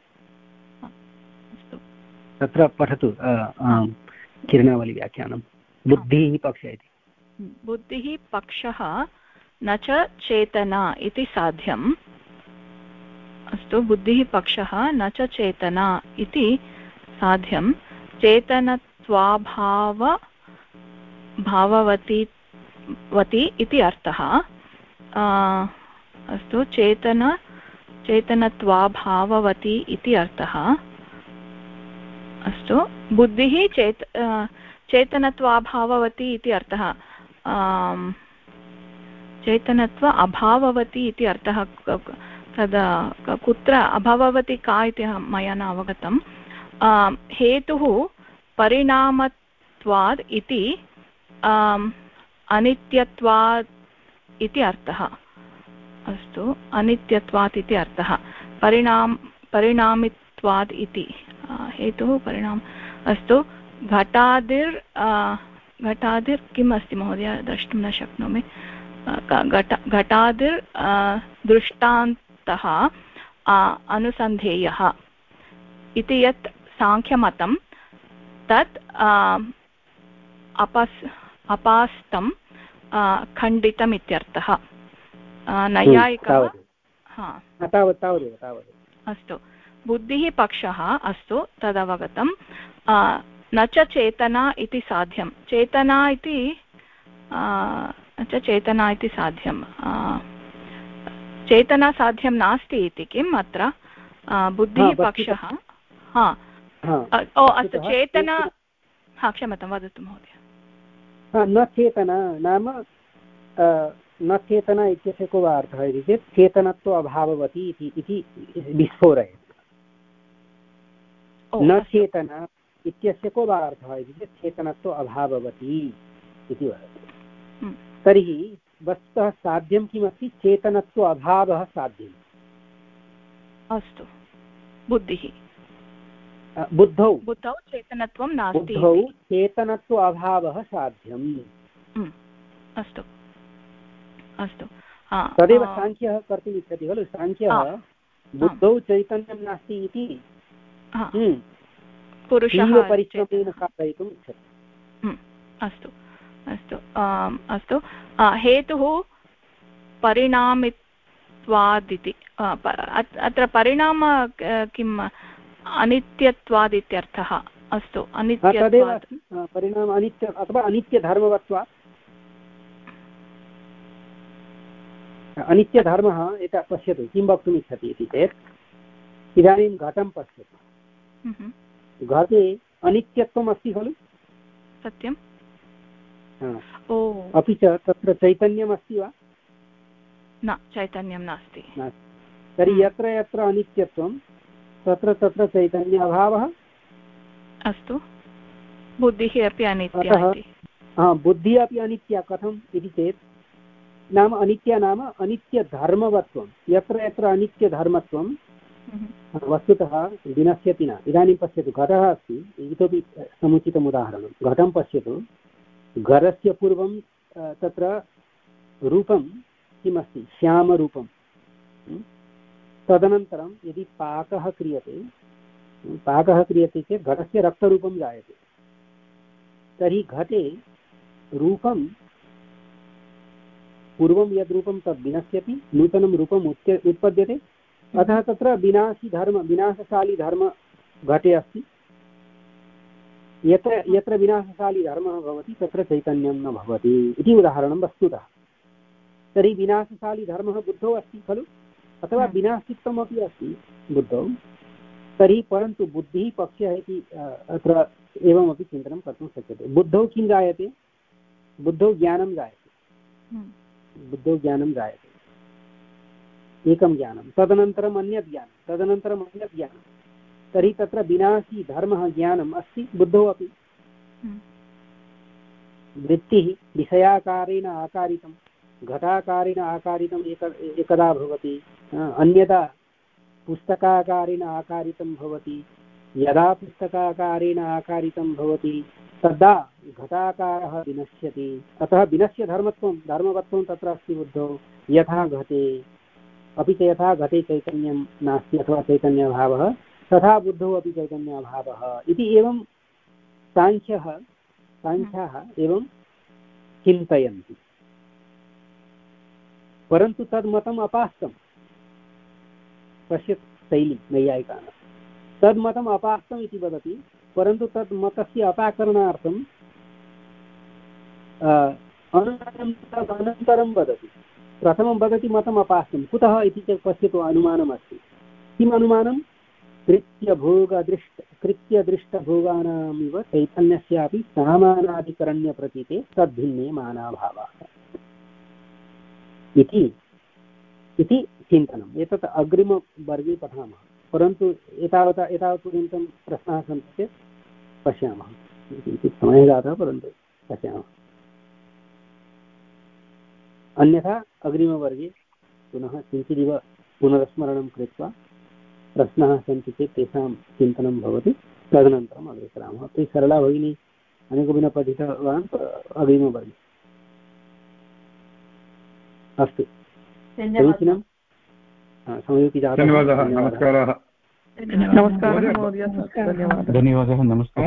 तत्र पठतु किरणावलीव्याख्यानं। बुद्धिः पक्षः इति। बुद्धिः पक्षः न च चेतना इति साध्यम्। अस्तु, बुद्धिः पक्षः न च चेतना इति साध्यं। चेतनत्वाभाव भाववती वती इति अर्थः। अस्तु, चेतन चेतनत्वाभाववती इति अर्थः। अस्तु, बुद्धिः चेत चेतनत्वाभाववती इति अर्थः। चेतनत्व अभाववती इति अर्थः तदा कुत्र अभाववती का इति मया न अवगतम्। हेतुः परिणामत्वात् इति अनित्यत्वात् इति अर्थः। अस्तु, अनित्यत्वात् इति अर्थः। परिणाम परिणामित्वात् इति हेतुः परिणाम। अस्तु, घटादिर् घटादिर् किम् अस्ति महोदय? द्रष्टुं न शक्नोमि। घट घटादिर् दृष्टान्तः अनुसन्धेयः इति यत् साङ्ख्यमतं तत् अपस् अपास्तं खण्डितम् इत्यर्थः। नैयायिकः अस्तु, बुद्धिः पक्षः अस्तु तदवगतं। न च चेतना इति साध्यं। चेतना इति न च चेतना इति साध्यं। चेतना साध्यं नास्ति इति किम् अत्र? बुद्धिः पक्षः। हा ओ अस्तु, चेतना। हा क्षम्यतां, वदतु महोदय। न चेतना नाम न चेतना इत्यस्य को वा अर्थः इति चेत् चेतनत्व अभाववती इति विस्फोरयति। न चेतना इत्यस्य को वा अर्थः इति चेत् चेतनत्व अभाववती इति वदति। तर्हि वस्तुतः साध्यं किमस्ति? चेतनत्व अभावः साध्यम्। अस्तु, बुद्धिः बुद्धौ बुद्धौ चेतनत्वं नास्ति। बुद्धौ चेतनत्व अभावः साध्यम्। अस्तु अस्तु, तदेव साङ्ख्यः कर्तुम् इच्छति खलु। साङ्ख्यः बुद्धौ चैतन्यं नास्ति इति पुरुषः परिश्रमेण साधयितुम् इच्छति। अस्तु अस्तु अस्तु, हेतुः परिणामित्वादिति। अत्र परिणाम किम्? अनित्यत्वाद् इत्यर्थः। अस्तु, अनित्यत्वात् परिणाम अनित्य अथवा अनित्यधर्मवत्वात्। अनित्यधर्मः एतत् पश्यतु किं वक्तुम् इच्छति इति चेत् इदानीं घटं पश्यतु। घटे अनित्यत्वम् अस्ति खलु? सत्यं। अपि च तत्र चैतन्यम् अस्ति वा? न, चैतन्यं नास्ति। तर्हि यत्र यत्र अनित्यत्वं तत्र तत्र चैतन्य अभावः। अस्तु, बुद्धिः अपि अनित्या इति। बुद्धिः अपि अनित्या। कथम् इति चेत् नाम अनित्या नाम अनित्यधर्मवत्वं। यत्र यत्र अनित्यधर्मत्वं वस्तुतः विनश्यति न। इदानीं पश्यतु, घटः अस्ति, इतोपि समुचितम् उदाहरणं। घटं पश्यतु, घटस्य पूर्वं तत्र रूपं किमस्ति? श्यामरूपं। तदनन्तरं यदि पाकः क्रियते पाकः क्रियते चेत् घटस्य रक्तरूपं जायते। तर्हि घटे रूपं पूर्वं यद् रूपं तद् विनश्यति, नूतनं रूपम् उत्य उत्पद्यते। अतः तत्र विनाशी धर्म विनाशशाली धर्म घटे अस्ति। यत्र यत्र विनाशशाली धर्मः भवति तत्र चैतन्यं न भवति इति उदाहरणं वस्तुतः। तर्हि विनाशशाली धर्मः बुद्धौ अस्ति खलु, अथवा विनाशित्वमपि अस्ति बुद्धौ। तर्हि परन्तु बुद्धिः पक्षः इति अत्र एवमपि चिन्तनं कर्तुं शक्यते। बुद्धौ किं जायते? बुद्धौ ज्ञानं जायते। बुद्धौ ज्ञानं जायते, एकं ज्ञानं, तदनन्तरम् अन्यत् ज्ञानं, तदनन्तरम् अन्यत् ज्ञानं। तर्हि तत्र विनाशी धर्मः ज्ञानम् अस्ति बुद्धौ अपि। वृत्तिः विषयाकारेण आकारितं, घटाकारेण आकारितम् एक एकदा भवति, अन्यदा पुस्तकाकारेण आकारितं भवति। यदा पुस्तकाकारेण आकारितं भवति तदा घटाकारः विनश्यति। अतः विनश्य धर्मत्वं धर्मवत्वं तत्र अस्ति बुद्धौ, यथा घटे। अपि च यथा घटे चैतन्यं नास्ति अथवा चैतन्यभावः, तथा बुद्धौ अपि चैतन्यभावः इति एवं साङ्ख्यः साङ्ख्याः एवं चिन्तयन्ति। परन्तु तद्मतम् अपास्तं। पश्यतु शैली नैयायिकानां तद्मतम् अपास्तम् इति वदति, परन्तु तद् मतस्य अपाकरणार्थं अनन्तरं वदति। प्रथमं वदति मतम् अपास्तम्। कुतः इति चेत् पश्यतु, अनुमानमस्ति। किम् अनुमानं? कृत्यभोगदृष्ट कृत्यदृष्टभोगानामिव चैतन्यस्यापि सामानाधिकरण्यप्रतीते तद्भिन्ने मानाभावः इति इति चिन्तनम्। एतत् अग्रिमवर्गे पठामः, परन्तु एतावता एतावत्पर्यन्तं प्रश्नाः सन्ति चेत् पश्यामः। किञ्चित् समयः जातः, परन्तु पश्यामः। अन्यथा अग्रिमवर्गे पुनः किञ्चिदिव पुनर्स्मरणं कृत्वा प्रश्नाः सन्ति चेत् तेषां चिन्तनं भवति, तदनन्तरम् अग्रे सरामः। ते सरला भगिनी अनेकविध पठितवान् अग्रिमवर्गे। अस्तु, समीचीनं। समयोपि जातः। धन्यवादः, नमस्काराः। नमस्कारः महोदय, धन्यवादः। धन्यवादः, नमस्कारः।